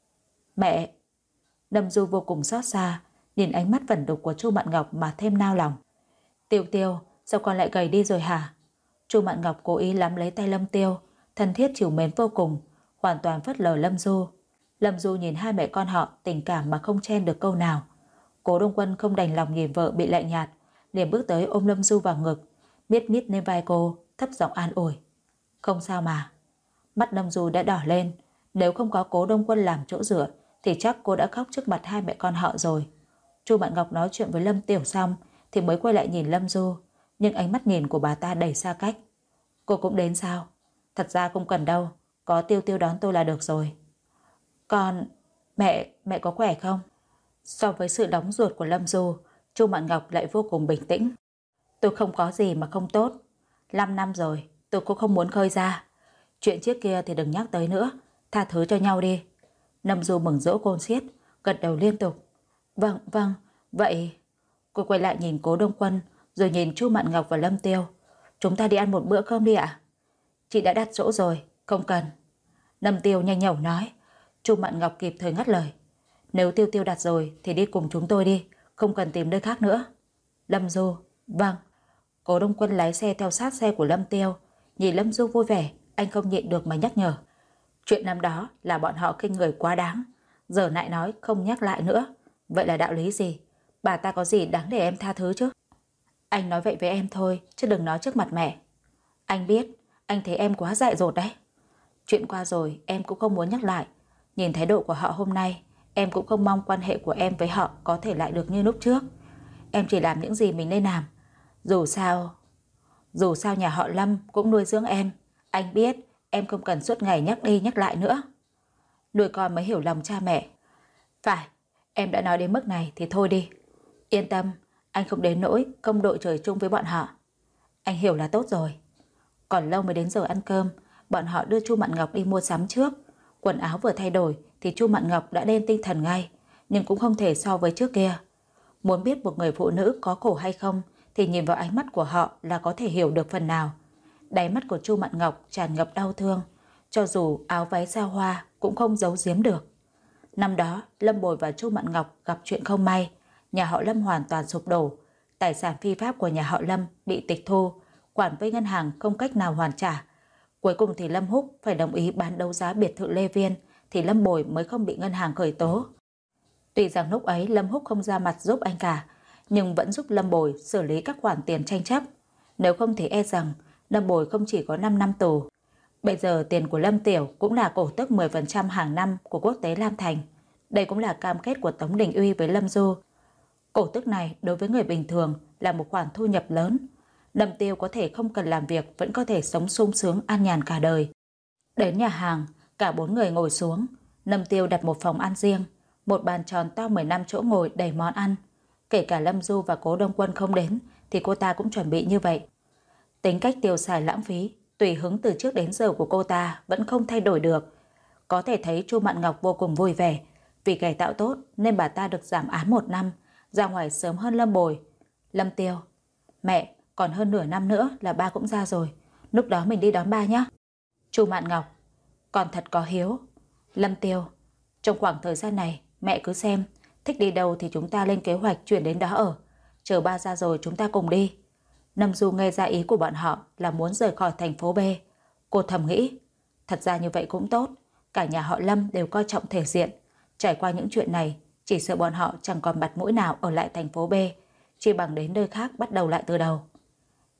Mẹ! Lâm Du vô cùng xót xa, nhìn ánh mắt vẩn đục của Chu Mạn Ngọc mà thêm nao lòng. Tiêu Tiêu, sao con lại gầy đi rồi hả? Chu Mạn Ngọc cố ý nắm lấy tay Lâm Tiêu, thân thiết trìu mến vô cùng, hoàn toàn phớt lờ Lâm Du. Lâm Du nhìn hai mẹ con họ tình cảm mà không chen được câu nào. Cố Đông Quân không đành lòng nhìn vợ bị lạnh nhạt, liền bước tới ôm Lâm Du vào ngực, miết miết lên vai cô, thấp giọng an ủi. Không sao mà. Mắt Lâm Du đã đỏ lên, nếu không có Cố Đông Quân làm chỗ dựa thì chắc cô đã khóc trước mặt hai mẹ con họ rồi. Chu Mạn Ngọc nói chuyện với Lâm Tiểu xong thì mới quay lại nhìn Lâm Du, nhưng ánh mắt nhìn của bà ta đầy xa cách. Cô cũng đến sao? Thật ra không cần đâu, có Tiêu Tiêu đón tôi là được rồi. Con... Mẹ... mẹ có khỏe không? So với sự đóng ruột của Lâm Du, Chu Mạn Ngọc lại vô cùng bình tĩnh. Tôi không có gì mà không tốt. Năm năm rồi, tôi cũng không muốn khơi ra. Chuyện trước kia thì đừng nhắc tới nữa, tha thứ cho nhau đi. Lâm Du mừng rỡ khôn xiết, gật đầu liên tục. Vâng, vâng, vậy... Cô quay lại nhìn Cố Đông Quân, rồi nhìn Chu Mạn Ngọc và Lâm Tiêu. Chúng ta đi ăn một bữa cơm đi ạ. Chị đã đặt chỗ rồi, không cần. Lâm Tiêu nhanh nhẩu nói. Chu Mạn Ngọc kịp thời ngắt lời. Nếu Tiêu Tiêu đặt rồi thì đi cùng chúng tôi đi, không cần tìm nơi khác nữa. Lâm Du, vâng. Cố Đông Quân lái xe theo sát xe của Lâm Tiêu. Nhìn Lâm Du vui vẻ, anh không nhịn được mà nhắc nhở. Chuyện năm đó là bọn họ khinh người quá đáng, giờ lại nói không nhắc lại nữa. Vậy là đạo lý gì? Bà ta có gì đáng để em tha thứ chứ? Anh nói vậy với em thôi, chứ đừng nói trước mặt mẹ. Anh biết, anh thấy em quá dại dột đấy. Chuyện qua rồi em cũng không muốn nhắc lại. Nhìn thái độ của họ hôm nay, em cũng không mong quan hệ của em với họ có thể lại được như lúc trước. Em chỉ làm những gì mình nên làm. Dù sao Dù sao nhà họ Lâm cũng nuôi dưỡng em. Anh biết em không cần suốt ngày nhắc đi nhắc lại nữa. Nuôi con mới hiểu lòng cha mẹ. Phải, em đã nói đến mức này thì thôi đi. Yên tâm, anh không đến nỗi công đội trời chung với bọn họ. Anh hiểu là tốt rồi. Còn lâu mới đến giờ ăn cơm, bọn họ đưa Chu Mạn Ngọc đi mua sắm trước. Quần áo vừa thay đổi thì Chu Mạn Ngọc đã lên tinh thần ngay, nhưng cũng không thể so với trước kia. Muốn biết một người phụ nữ có khổ hay không thì nhìn vào ánh mắt của họ là có thể hiểu được phần nào. Đáy mắt của Chu Mạn Ngọc tràn ngập đau thương, cho dù áo váy xa hoa cũng không giấu giếm được. Năm đó Lâm Bồi và Chu Mạn Ngọc gặp chuyện không may, nhà họ Lâm hoàn toàn sụp đổ, tài sản phi pháp của nhà họ Lâm bị tịch thu, khoản vay ngân hàng không cách nào hoàn trả. Cuối cùng thì Lâm Húc phải đồng ý bán đấu giá biệt thự Lê Viên thì Lâm Bồi mới không bị ngân hàng khởi tố. Tuy rằng lúc ấy Lâm Húc không ra mặt giúp anh cả, nhưng vẫn giúp Lâm Bồi xử lý các khoản tiền tranh chấp. Nếu không thì e rằng Lâm Bồi không chỉ có năm năm tù. Bây giờ tiền của Lâm Tiểu cũng là cổ tức mười phần trăm hàng năm của Quốc tế Lam Thành. Đây cũng là cam kết của Tống Đình Uy với Lâm Du. Cổ tức này đối với người bình thường là một khoản thu nhập lớn. Lâm Tiêu có thể không cần làm việc vẫn có thể sống sung sướng an nhàn cả đời. Đến nhà hàng, cả bốn người ngồi xuống. Lâm Tiêu đặt một phòng ăn riêng, một bàn tròn to mười lăm chỗ ngồi đầy món ăn. Kể cả Lâm Du và Cố Đông Quân không đến thì cô ta cũng chuẩn bị như vậy. Tính cách tiêu xài lãng phí, tùy hứng từ trước đến giờ của cô ta vẫn không thay đổi được. Có thể thấy Chu Mạn Ngọc vô cùng vui vẻ. Vì cải tạo tốt nên bà ta được giảm án một năm, ra ngoài sớm hơn Lâm Bồi. Lâm Tiêu, mẹ, còn hơn nửa năm nữa là ba cũng ra rồi, lúc đó mình đi đón ba nhé. Chu Mạn Ngọc, còn thật có hiếu. Lâm Tiêu, trong khoảng thời gian này mẹ cứ xem, thích đi đâu thì chúng ta lên kế hoạch chuyển đến đó ở, chờ ba ra rồi chúng ta cùng đi. Lâm Du nghe ra ý của bọn họ là muốn rời khỏi thành phố B. Cô thầm nghĩ, thật ra như vậy cũng tốt, cả nhà họ Lâm đều coi trọng thể diện. Trải qua những chuyện này, chỉ sợ bọn họ chẳng còn mặt mũi nào ở lại thành phố B, chỉ bằng đến nơi khác bắt đầu lại từ đầu.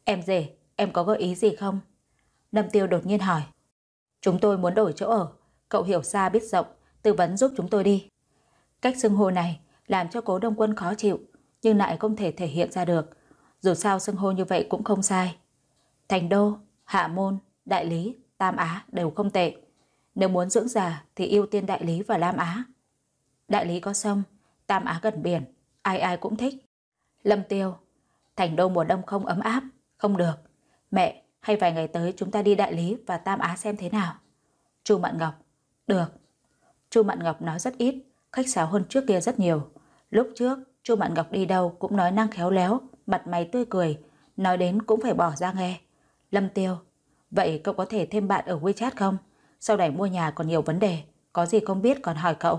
Em rể, em có gợi ý gì không? Lâm Tiêu đột nhiên hỏi. Chúng tôi muốn đổi chỗ ở, cậu hiểu xa biết rộng, tư vấn giúp chúng tôi đi. Cách xưng hô này làm cho Cố Đông Quân khó chịu, nhưng lại không thể thể hiện ra được. Dù sao xưng hô như vậy cũng không sai. Thành Đô, Hạ Môn, Đại Lý, Tam Á đều không tệ. Nếu muốn dưỡng già thì ưu tiên Đại Lý và Lam Á. Đại Lý có sông, Tam Á gần biển, ai ai cũng thích. Lâm Tiêu, Thành Đô mùa đông không ấm áp, không được. Mẹ, hay vài ngày tới chúng ta đi Đại Lý và Tam Á xem thế nào. Chu Mạn Ngọc, được. Chu Mạn Ngọc nói rất ít, khách sáo hơn trước kia rất nhiều. Lúc trước, Chu Mạn Ngọc đi đâu cũng nói năng khéo léo, mặt mày tươi cười, nói đến cũng phải bỏ ra nghe. Lâm Tiêu, vậy cậu có thể thêm bạn ở WeChat không? Sau này mua nhà còn nhiều vấn đề, có gì không biết còn hỏi cậu.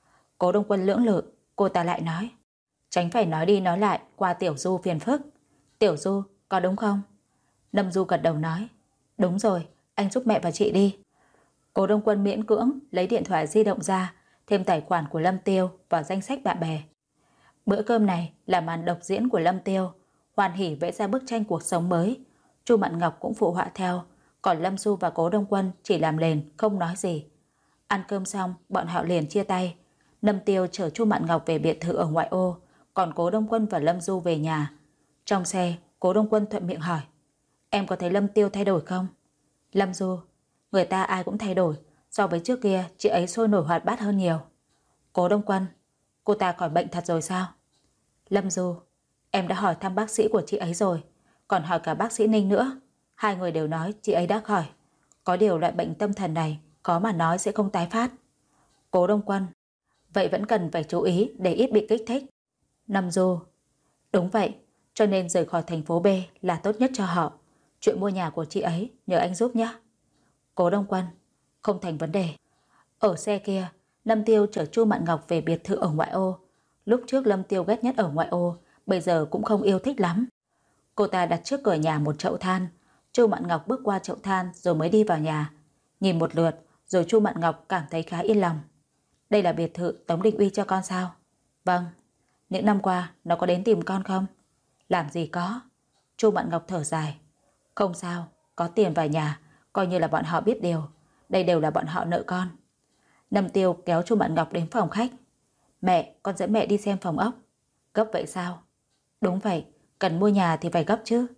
Cố Đông Quân lưỡng lự, cô ta lại nói. Tránh phải nói đi nói lại qua Tiểu Du phiền phức. Tiểu Du, có đúng không? Lâm Du gật đầu nói. Đúng rồi, anh giúp mẹ và chị đi. Cố Đông Quân miễn cưỡng lấy điện thoại di động ra, thêm tài khoản của Lâm Tiêu vào danh sách bạn bè. Bữa cơm này là màn độc diễn của Lâm Tiêu, hoan hỉ vẽ ra bức tranh cuộc sống mới. Chu Mạn Ngọc cũng phụ họa theo, còn Lâm Du và Cố Đông Quân chỉ làm lền không nói gì. Ăn cơm xong, bọn họ liền chia tay. Lâm Tiêu chở Chu Mạn Ngọc về biệt thự ở ngoại ô, còn Cố Đông Quân và Lâm Du về nhà. Trong xe, Cố Đông Quân thuận miệng hỏi. Em có thấy Lâm Tiêu thay đổi không? Lâm Du, người ta ai cũng thay đổi, so với trước kia chị ấy sôi nổi hoạt bát hơn nhiều. Cố Đông Quân, cô ta khỏi bệnh thật rồi sao? Lâm Du, em đã hỏi thăm bác sĩ của chị ấy rồi, còn hỏi cả bác sĩ Ninh nữa. Hai người đều nói chị ấy đã khỏi. Có điều loại bệnh tâm thần này có mà nói sẽ không tái phát. Cố Đông Quân, vậy vẫn cần phải chú ý để ít bị kích thích. Lâm Du, đúng vậy, cho nên rời khỏi thành phố B là tốt nhất cho họ. Chuyện mua nhà của chị ấy nhờ anh giúp nhé. Cố Đông Quân, không thành vấn đề. Ở xe kia, Lâm Tiêu chở Chu Mạn Ngọc về biệt thự ở ngoại ô. Lúc trước Lâm Tiêu ghét nhất ở ngoại ô, bây giờ cũng không yêu thích lắm. Cô ta đặt trước cửa nhà một chậu than. Chu Mạn Ngọc bước qua chậu than rồi mới đi vào nhà. Nhìn một lượt rồi Chu Mạn Ngọc cảm thấy khá yên lòng. Đây là biệt thự Tống Định Uy cho con sao? Vâng. Những năm qua nó có đến tìm con không? Làm gì có. Chu Mạn Ngọc thở dài. Không sao, có tiền vào nhà, coi như là bọn họ biết điều. Đây đều là bọn họ nợ con. Lâm Tiêu kéo Chu Mạn Ngọc đến phòng khách. Mẹ, con dẫn mẹ đi xem phòng ốc. Gấp vậy sao? Đúng vậy, cần mua nhà thì phải gấp chứ.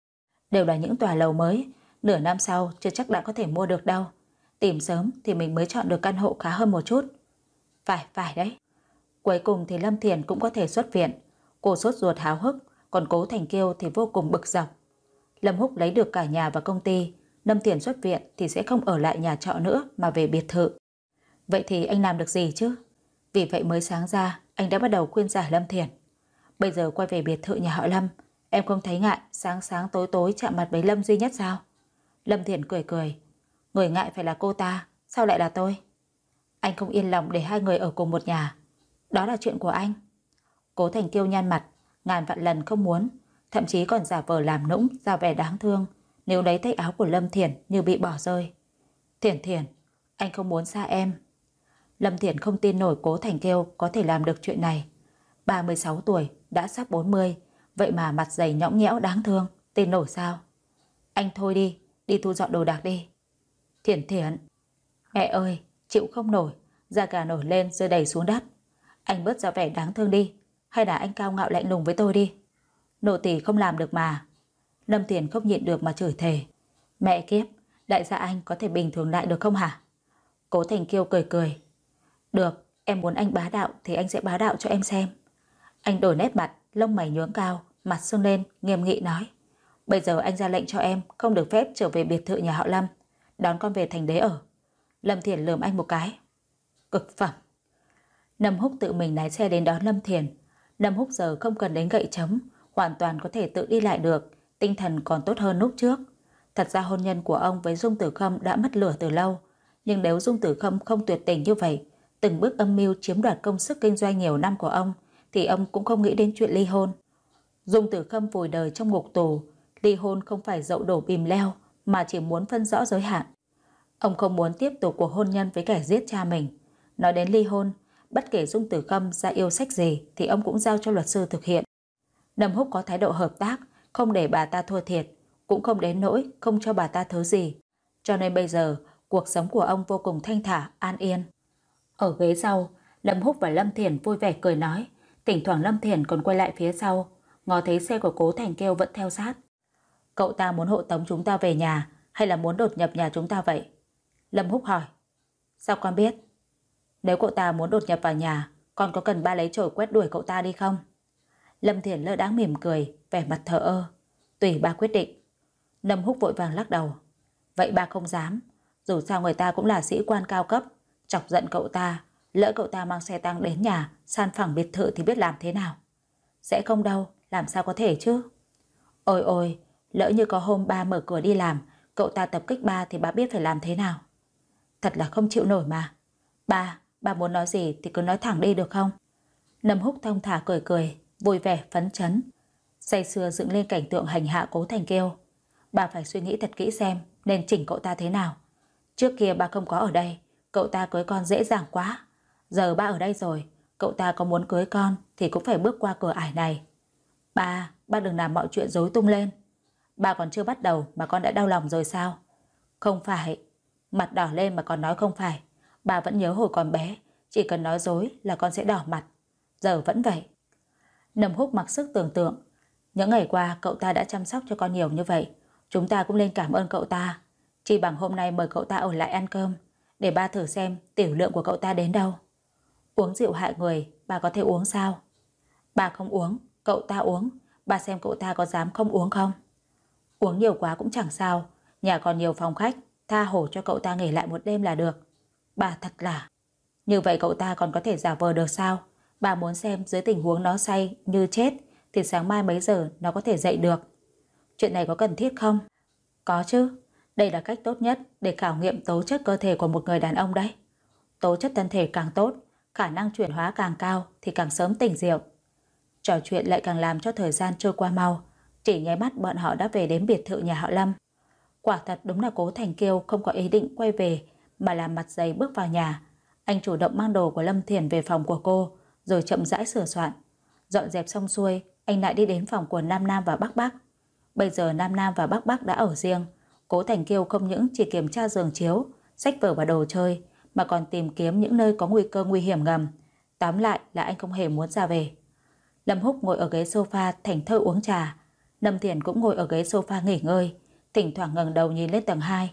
Đều là những tòa lầu mới, nửa năm sau chưa chắc đã có thể mua được đâu. Tìm sớm thì mình mới chọn được căn hộ khá hơn một chút. Phải, phải đấy. Cuối cùng thì Lâm Thiền cũng có thể xuất viện. Cô sốt ruột háo hức, còn Cố Thành Kiêu thì vô cùng bực dọc. Lâm Húc lấy được cả nhà và công ty, Lâm Thiền xuất viện thì sẽ không ở lại nhà trọ nữa mà về biệt thự. Vậy thì anh làm được gì chứ? Vì vậy mới sáng ra anh đã bắt đầu khuyên giải Lâm Thiền. Bây giờ quay về biệt thự nhà họ Lâm, em không thấy ngại sáng sáng tối tối chạm mặt với Lâm duy nhất sao? Lâm Thiền cười cười. Người ngại phải là cô ta, sao lại là tôi? Anh không yên lòng để hai người ở cùng một nhà. Đó là chuyện của anh. Cố Thành Kiêu nhăn mặt, ngàn vạn lần không muốn, thậm chí còn giả vờ làm nũng ra vẻ đáng thương, nếu lấy tay áo của Lâm Thiền như bị bỏ rơi. Thiền Thiền, anh không muốn xa em. Lâm Thiền không tin nổi Cố Thành Kiêu có thể làm được chuyện này. ba mươi sáu tuổi, đã sắp bốn mươi, vậy mà mặt dày nhõng nhẽo đáng thương, tin nổi sao? Anh thôi đi, đi thu dọn đồ đạc đi. Thiền Thiền, mẹ ơi, chịu không nổi, da gà nổi lên rơi đầy xuống đất. Anh bớt ra vẻ đáng thương đi, hay là anh cao ngạo lạnh lùng với tôi đi. Nô tỳ không làm được mà. Lâm Thiền không nhịn được mà chửi thề. Mẹ kiếp, đại gia anh có thể bình thường lại được không hả? Cố Thành Kiêu cười cười. Được, em muốn anh bá đạo thì anh sẽ bá đạo cho em xem. Anh đổi nét mặt, lông mày nhướng cao, mặt sưng lên, nghiêm nghị nói. Bây giờ anh ra lệnh cho em không được phép trở về biệt thự nhà họ Lâm, đón con về thành đế ở. Lâm Thiền lườm anh một cái. Cực phẩm. Lâm Húc tự mình lái xe đến đón Lâm Thiền. Lâm Húc giờ không cần đến gậy chấm, hoàn toàn có thể tự đi lại được, tinh thần còn tốt hơn lúc trước. Thật ra hôn nhân của ông với Dung Tử Khâm đã mất lửa từ lâu, nhưng nếu Dung Tử Khâm không tuyệt tình như vậy, từng bước âm mưu chiếm đoạt công sức kinh doanh nhiều năm của ông, thì ông cũng không nghĩ đến chuyện ly hôn. Dung Tử Khâm vùi đời trong ngục tù, ly hôn không phải dậu đổ bìm leo, mà chỉ muốn phân rõ giới hạn. Ông không muốn tiếp tục cuộc hôn nhân với kẻ giết cha mình. Nói đến ly hôn, bất kể Dung Tử Khâm ra yêu sách gì thì ông cũng giao cho luật sư thực hiện. Lâm Húc có thái độ hợp tác, không để bà ta thua thiệt, cũng không đến nỗi không cho bà ta thứ gì. Cho nên bây giờ cuộc sống của ông vô cùng thanh thả, an yên. Ở ghế sau, Lâm Húc và Lâm Thiển vui vẻ cười nói. Thỉnh thoảng Lâm Thiển còn quay lại phía sau, ngó thấy xe của Cố Thành Kiêu vẫn theo sát. Cậu ta muốn hộ tống chúng ta về nhà hay là muốn đột nhập nhà chúng ta vậy? Lâm Húc hỏi. Sao con biết? Nếu cậu ta muốn đột nhập vào nhà, con có cần ba lấy chổi quét đuổi cậu ta đi không? Lâm Thiển lơ đãng mỉm cười, vẻ mặt thờ ơ. Tùy ba quyết định. Lâm Húc vội vàng lắc đầu. Vậy ba không dám. Dù sao người ta cũng là sĩ quan cao cấp. Chọc giận cậu ta, lỡ cậu ta mang xe tăng đến nhà san phẳng biệt thự thì biết làm thế nào? Sẽ không đâu, làm sao có thể chứ? Ôi ôi, lỡ như có hôm ba mở cửa đi làm, cậu ta tập kích ba thì ba biết phải làm thế nào? Thật là không chịu nổi mà. Ba, ba muốn nói gì thì cứ nói thẳng đi được không? Lâm Húc thông thả cười cười, vui vẻ phấn chấn, say sưa dựng lên cảnh tượng hành hạ Cố Thành Kiêu. Ba phải suy nghĩ thật kỹ xem nên chỉnh cậu ta thế nào. Trước kia ba không có ở đây, cậu ta cưới con dễ dàng quá. Giờ ba ở đây rồi, cậu ta có muốn cưới con thì cũng phải bước qua cửa ải này. Ba, ba đừng làm mọi chuyện rối tung lên. Ba còn chưa bắt đầu mà con đã đau lòng rồi sao? Không phải. Mặt đỏ lên mà còn nói không phải. Ba vẫn nhớ hồi còn bé, chỉ cần nói dối là con sẽ đỏ mặt. Giờ vẫn vậy. Lâm Húc mặc sức tưởng tượng. Những ngày qua cậu ta đã chăm sóc cho con nhiều như vậy, chúng ta cũng nên cảm ơn cậu ta. Chỉ bằng hôm nay mời cậu ta ở lại ăn cơm, để ba thử xem tiểu lượng của cậu ta đến đâu. Uống rượu hại người, ba có thể uống sao? Ba không uống, cậu ta uống. Ba xem cậu ta có dám không uống không? Uống nhiều quá cũng chẳng sao. Nhà còn nhiều phòng khách, tha hồ cho cậu ta nghỉ lại một đêm là được. Ba thật là... Như vậy cậu ta còn có thể giả vờ được sao? Ba muốn xem dưới tình huống nó say như chết thì sáng mai mấy giờ nó có thể dậy được. Chuyện này có cần thiết không? Có chứ. Đây là cách tốt nhất để khảo nghiệm tố chất cơ thể của một người đàn ông đấy. Tố chất thân thể càng tốt, khả năng chuyển hóa càng cao thì càng sớm tỉnh rượu. Trò chuyện lại càng làm cho thời gian trôi qua mau. Chỉ nháy mắt bọn họ đã về đến biệt thự nhà họ Lâm. Quả thật đúng là Cố Thành Kiêu không có ý định quay về mà làm mặt dày bước vào nhà. Anh chủ động mang đồ của Lâm Thiển về phòng của cô rồi chậm rãi sửa soạn. Dọn dẹp xong xuôi, anh lại đi đến phòng của Nam Nam và Bắc Bắc. Bây giờ Nam Nam và Bắc Bắc đã ở riêng. Cố Thành Kiêu không những chỉ kiểm tra giường chiếu, sách vở và đồ chơi mà còn tìm kiếm những nơi có nguy cơ nguy hiểm ngầm. Tóm lại là anh không hề muốn ra về. Lâm Húc ngồi ở ghế sofa thảnh thơi uống trà. Lâm Thiển cũng ngồi ở ghế sofa nghỉ ngơi, thỉnh thoảng ngẩng đầu nhìn lên tầng hai.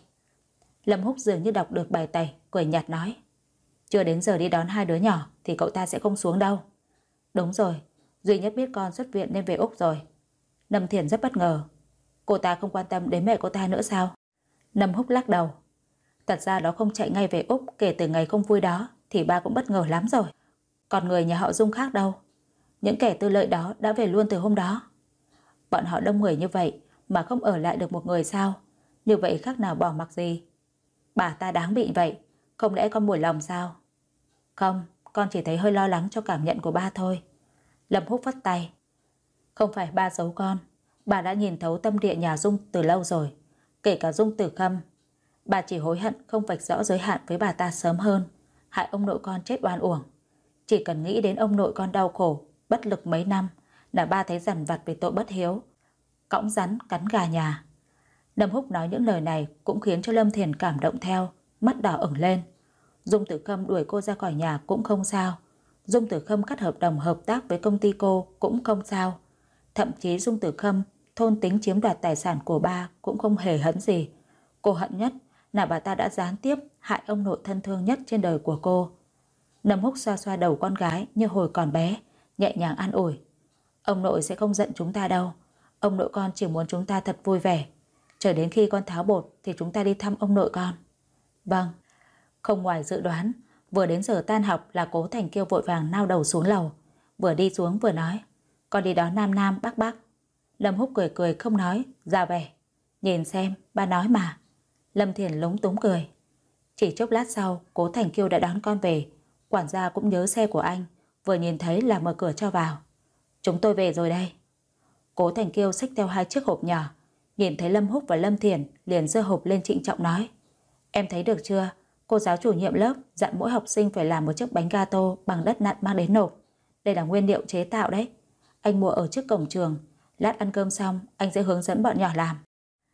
Lâm Húc dường như đọc được bài tẩy, cười nhạt nói: chưa đến giờ đi đón hai đứa nhỏ thì cậu ta sẽ không xuống đâu. Đúng rồi, duy nhất biết con xuất viện nên về Úc rồi. Lâm Thiển rất bất ngờ. Cô ta không quan tâm đến mẹ cô ta nữa sao? Lâm Húc lắc đầu. Thật ra nó không chạy ngay về Úc kể từ ngày không vui đó thì ba cũng bất ngờ lắm rồi. Còn người nhà họ Dung khác đâu? Những kẻ tư lợi đó đã về luôn từ hôm đó. Bọn họ đông người như vậy mà không ở lại được một người sao? Như vậy khác nào bỏ mặc gì? Bà ta đáng bị vậy, không lẽ con mùi lòng sao? Không, con chỉ thấy hơi lo lắng cho cảm nhận của ba thôi. Lâm Húc vắt tay. Không phải ba giấu con, bà đã nhìn thấu tâm địa nhà Dung từ lâu rồi, kể cả Dung Tử Khâm. Bà chỉ hối hận không vạch rõ giới hạn với bà ta sớm hơn, hại ông nội con chết oan uổng. Chỉ cần nghĩ đến ông nội con đau khổ, bất lực mấy năm là ba thấy dằn vặt về tội bất hiếu, cõng rắn cắn gà nhà. Lâm Húc nói những lời này cũng khiến cho Lâm Thiền cảm động theo, mắt đỏ ửng lên. Dung Tử Khâm đuổi cô ra khỏi nhà cũng không sao. Dung Tử Khâm cắt hợp đồng hợp tác với công ty cô cũng không sao. Thậm chí Dung Tử Khâm thôn tính chiếm đoạt tài sản của ba cũng không hề hấn gì. Cô hận nhất là bà ta đã gián tiếp hại ông nội thân thương nhất trên đời của cô. Lâm Húc xoa xoa đầu con gái như hồi còn bé, nhẹ nhàng an ủi. Ông nội sẽ không giận chúng ta đâu. Ông nội con chỉ muốn chúng ta thật vui vẻ. Chờ đến khi con tháo bột thì chúng ta đi thăm ông nội con. Vâng. Không ngoài dự đoán, vừa đến giờ tan học là Cố Thành Kiêu vội vàng nao đầu xuống lầu. Vừa đi xuống vừa nói: con đi đón Nam Nam Bắc Bắc. Lâm Húc cười cười không nói, ra vẻ. Nhìn xem, ba nói mà. Lâm Thiền lúng túng cười. Chỉ chốc lát sau, Cố Thành Kiêu đã đón con về. Quản gia cũng nhớ xe của anh, vừa nhìn thấy là mở cửa cho vào. Chúng tôi về rồi đây. Cố Thành Kiêu xách theo hai chiếc hộp nhỏ. Nhìn thấy Lâm Húc và Lâm Thiền liền giơ hộp lên trịnh trọng nói: em thấy được chưa? Cô giáo chủ nhiệm lớp dặn mỗi học sinh phải làm một chiếc bánh gato bằng đất nặn mang đến nộp. Đây là nguyên liệu chế tạo đấy. Anh mua ở trước cổng trường. Lát ăn cơm xong anh sẽ hướng dẫn bọn nhỏ làm.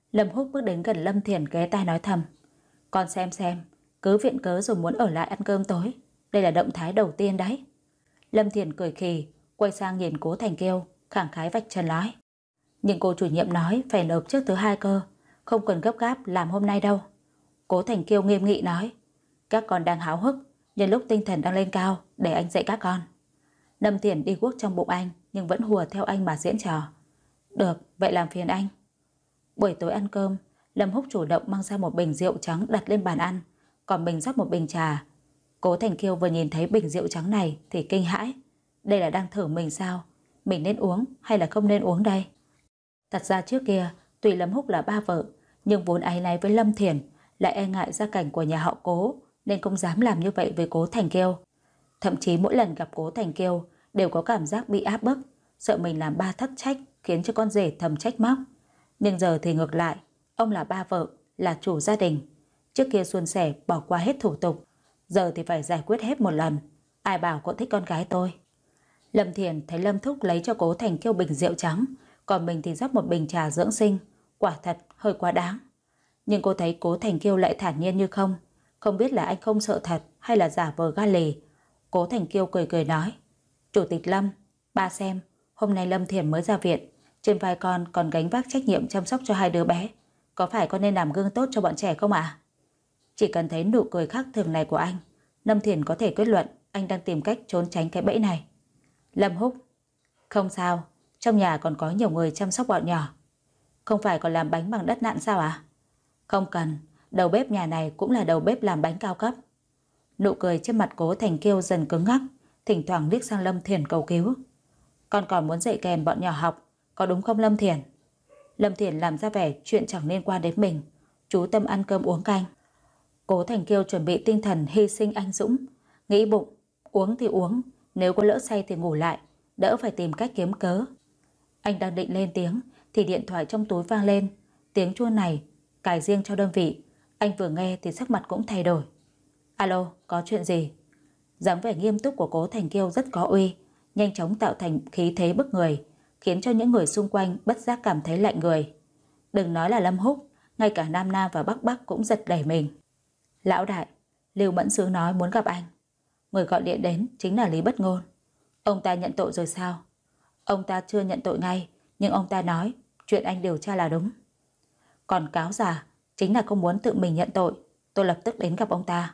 Lâm Húc bước đến gần Lâm Thiền ghé tai nói thầm. Con xem xem, cứ viện cớ rồi muốn ở lại ăn cơm tối. Đây là động thái đầu tiên đấy. Lâm Thiền cười khì, quay sang nhìn Cố Thành Kiêu, khẳng khái vạch chân nói. Nhưng cô chủ nhiệm nói phải nộp trước thứ hai cơ, không cần gấp gáp làm hôm nay đâu. Cố Thành Kiêu nghiêm nghị nói. Các con đang háo hức, nhân lúc tinh thần đang lên cao, để anh dạy các con. Lâm Thiền đi guốc trong bụng anh, nhưng vẫn hùa theo anh mà diễn trò. Được, vậy làm phiền anh. Buổi tối ăn cơm, Lâm Húc chủ động mang ra một bình rượu trắng đặt lên bàn ăn, còn mình rót một bình trà. Cố Thành Kiêu vừa nhìn thấy bình rượu trắng này thì kinh hãi. Đây là đang thử mình sao? Mình nên uống hay là không nên uống đây? Thật ra trước kia, tuy Lâm Húc là ba vợ, nhưng vốn áy náy với Lâm Thiền, lại e ngại gia cảnh của nhà họ Cố, nên không dám làm như vậy với Cố Thành Kiêu. Thậm chí mỗi lần gặp Cố Thành Kiêu đều có cảm giác bị áp bức, sợ mình làm ba thất trách, khiến cho con rể thầm trách móc. Nhưng giờ thì ngược lại, ông là ba vợ, là chủ gia đình. Trước kia suôn sẻ bỏ qua hết thủ tục, giờ thì phải giải quyết hết một lần. Ai bảo cô thích con gái tôi. Lâm Thiền thấy Lâm Thúc lấy cho Cố Thành Kiêu bình rượu trắng, còn mình thì rót một bình trà dưỡng sinh. Quả thật hơi quá đáng. Nhưng cô thấy Cố Thành Kiêu lại thản nhiên như không. Không biết là anh không sợ thật hay là giả vờ ga lì. Cố Thành Kiêu cười cười nói. Chủ tịch Lâm, ba xem, hôm nay Lâm Thiền mới ra viện, trên vai con còn gánh vác trách nhiệm chăm sóc cho hai đứa bé. Có phải con nên làm gương tốt cho bọn trẻ không ạ? Chỉ cần thấy nụ cười khác thường này của anh, Lâm Thiền có thể kết luận anh đang tìm cách trốn tránh cái bẫy này. Lâm Húc, không sao, trong nhà còn có nhiều người chăm sóc bọn nhỏ. Không phải còn làm bánh bằng đất nặn sao à? Không cần, đầu bếp nhà này cũng là đầu bếp làm bánh cao cấp. Nụ cười trên mặt Cố Thành Kiêu dần cứng ngắc, thỉnh thoảng liếc sang Lâm Thiền cầu cứu. Con còn muốn dạy kèm bọn nhỏ học, có đúng không Lâm Thiền? Lâm Thiền làm ra vẻ chuyện chẳng liên quan đến mình, chú tâm ăn cơm uống canh. Cố Thành Kiêu chuẩn bị tinh thần hy sinh anh dũng, nghĩ bụng, uống thì uống, nếu có lỡ say thì ngủ lại, đỡ phải tìm cách kiếm cớ. Anh đang định lên tiếng thì điện thoại trong túi vang lên, tiếng chuông này cài riêng cho đơn vị. Anh vừa nghe thì sắc mặt cũng thay đổi. Alo, có chuyện gì? Dáng vẻ nghiêm túc của Cố Thành Kiêu rất có uy, nhanh chóng tạo thành khí thế bức người, khiến cho những người xung quanh bất giác cảm thấy lạnh người. Đừng nói là Lâm Húc, ngay cả Nam Nam và Bắc Bắc cũng giật đẩy mình. Lão đại, Lưu Mẫn Sướng nói muốn gặp anh. Người gọi điện đến chính là Lý Bất Ngôn. Ông ta nhận tội rồi sao? Ông ta chưa nhận tội ngay, nhưng ông ta nói chuyện anh điều tra là đúng. Còn cáo già chính là không muốn tự mình nhận tội. Tôi lập tức đến gặp ông ta.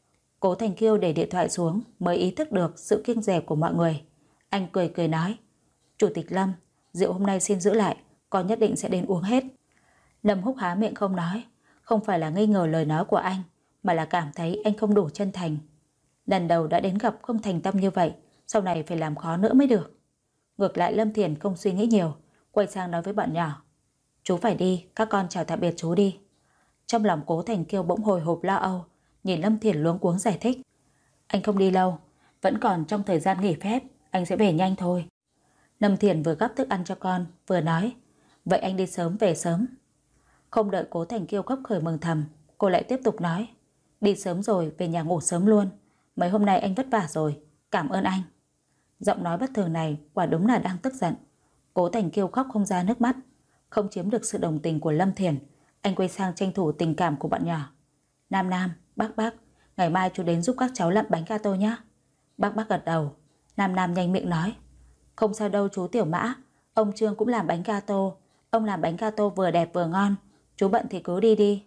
Cố Thành Kiêu để điện thoại xuống mới ý thức được sự kiêng dè của mọi người. Anh cười cười nói. Chủ tịch Lâm, rượu hôm nay xin giữ lại, con nhất định sẽ đến uống hết. Lâm Húc há miệng không nói. Không phải là nghi ngờ lời nói của anh, mà là cảm thấy anh không đủ chân thành. Lần đầu đã đến gặp không thành tâm như vậy, sau này phải làm khó nữa mới được. Ngược lại Lâm Thiền không suy nghĩ nhiều, quay sang nói với bạn nhỏ. Chú phải đi, các con chào tạm biệt chú đi. Trong lòng Cố Thành Kiêu bỗng hồi hộp lo âu, nhìn Lâm Thiền luống cuống giải thích. Anh không đi lâu, vẫn còn trong thời gian nghỉ phép, anh sẽ về nhanh thôi. Lâm Thiền vừa gắp thức ăn cho con, vừa nói. Vậy anh đi sớm về sớm. Không đợi Cố Thành Kiêu khóc khởi mừng thầm, cô lại tiếp tục nói. Đi sớm rồi, về nhà ngủ sớm luôn. Mấy hôm nay anh vất vả rồi, cảm ơn anh. Giọng nói bất thường này quả đúng là đang tức giận. Cố Thành Kiêu khóc không ra nước mắt. Không chiếm được sự đồng tình của Lâm Thiền, anh quay sang tranh thủ tình cảm của bạn nhỏ. Nam Nam, Bác Bác, ngày mai chú đến giúp các cháu lặn bánh gato nhé. Bác Bác gật đầu. Nam Nam nhanh miệng nói. Không sao đâu chú Tiểu Mã, ông Trương cũng làm bánh gato. Ông làm bánh gato vừa đẹp vừa ngon. Chú bận thì cứ đi đi.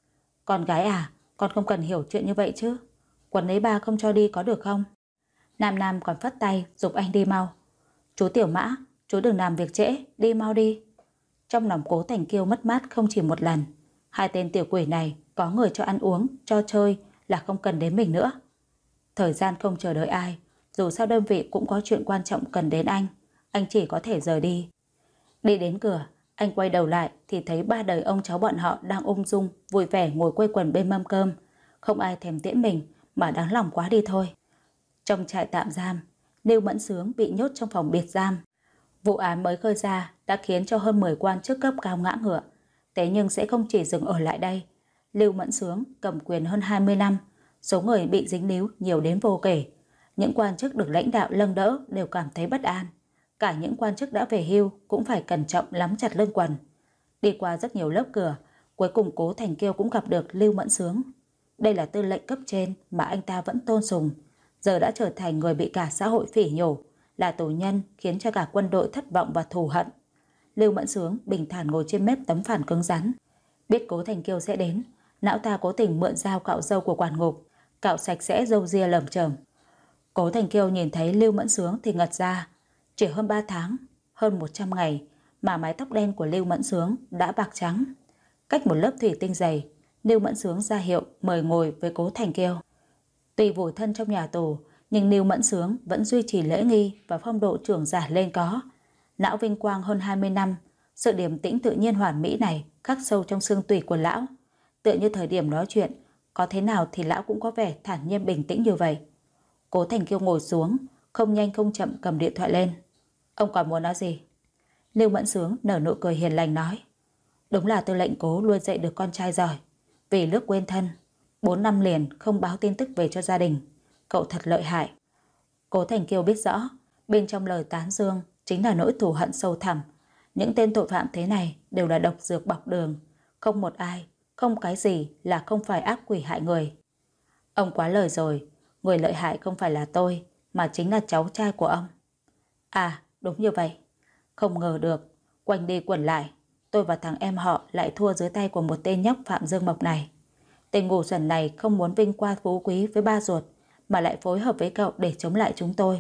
Con gái à, con không cần hiểu chuyện như vậy chứ. Quần lấy ba không cho đi có được không? Nam Nam còn phất tay giục anh đi mau. Chú Tiểu Mã, chú đừng làm việc trễ, đi mau đi. Trong lòng Cố Thành Kiêu mất mát không chỉ một lần. Hai tên tiểu quỷ này có người cho ăn uống, cho chơi là không cần đến mình nữa. Thời gian không chờ đợi ai, dù sao đơn vị cũng có chuyện quan trọng cần đến anh. Anh chỉ có thể rời đi. Đi đến cửa, anh quay đầu lại thì thấy ba đời ông cháu bọn họ đang ung dung, vui vẻ ngồi quây quần bên mâm cơm. Không ai thèm tiễn mình mà đáng lòng quá đi thôi. Trong trại tạm giam, Lưu Mẫn Sướng bị nhốt trong phòng biệt giam. Vụ án mới khơi ra đã khiến cho hơn mười quan chức cấp cao ngã ngựa. Thế nhưng sẽ không chỉ dừng ở lại đây. Lưu Mẫn Sướng cầm quyền hơn hai mươi năm, số người bị dính líu nhiều đến vô kể. Những quan chức được lãnh đạo nâng đỡ đều cảm thấy bất an. Cả những quan chức đã về hưu cũng phải cẩn trọng nắm chặt lưng quần. Đi qua rất nhiều lớp cửa, cuối cùng Cố Thành Kiêu cũng gặp được Lưu Mẫn Sướng. Đây là tư lệnh cấp trên mà anh ta vẫn tôn sùng, giờ đã trở thành người bị cả xã hội phỉ nhổ, là tù nhân khiến cho cả quân đội thất vọng và thù hận. Lưu Mẫn Sướng bình thản ngồi trên mép tấm phản cứng rắn. Biết Cố Thành Kiêu sẽ đến, não ta cố tình mượn dao cạo râu của quản ngục, cạo sạch sẽ râu ria lởm chởm. Cố Thành Kiêu nhìn thấy Lưu Mẫn Sướng thì ngật ra. Chỉ hơn ba tháng, hơn một trăm ngày mà mái tóc đen của Lưu Mẫn Sướng đã bạc trắng. Cách một lớp thủy tinh dày, Lưu Mẫn Sướng ra hiệu mời ngồi với Cố Thành Kiêu. Tuy vùi thân trong nhà tù, nhưng Lưu Mẫn Sướng vẫn duy trì lễ nghi và phong độ trưởng giả lên có. Lão vinh quang hơn hai mươi năm, sự điềm tĩnh tự nhiên hoàn mỹ này khắc sâu trong xương tủy của lão. Tựa như thời điểm nói chuyện, có thế nào thì lão cũng có vẻ thản nhiên bình tĩnh như vậy. Cố Thành Kiêu ngồi xuống, không nhanh không chậm cầm điện thoại lên. Ông còn muốn nói gì? Lưu Mẫn Sướng nở nụ cười hiền lành nói. Đúng là tư lệnh Cố luôn dạy được con trai giỏi, vì nước quên thân. Bốn năm liền không báo tin tức về cho gia đình. Cậu thật lợi hại. Cố Thành Kiêu biết rõ, bên trong lời tán dương chính là nỗi thù hận sâu thẳm. Những tên tội phạm thế này đều là độc dược bọc đường. Không một ai, không cái gì là không phải ác quỷ hại người. Ông quá lời rồi. Người lợi hại không phải là tôi, mà chính là cháu trai của ông. À, đúng như vậy. Không ngờ được, quanh đi quẩn lại, tôi và thằng em họ lại thua dưới tay của một tên nhóc Phạm Dương Mộc này. Tên ngu xuẩn này không muốn vinh qua phú quý với ba ruột, mà lại phối hợp với cậu để chống lại chúng tôi.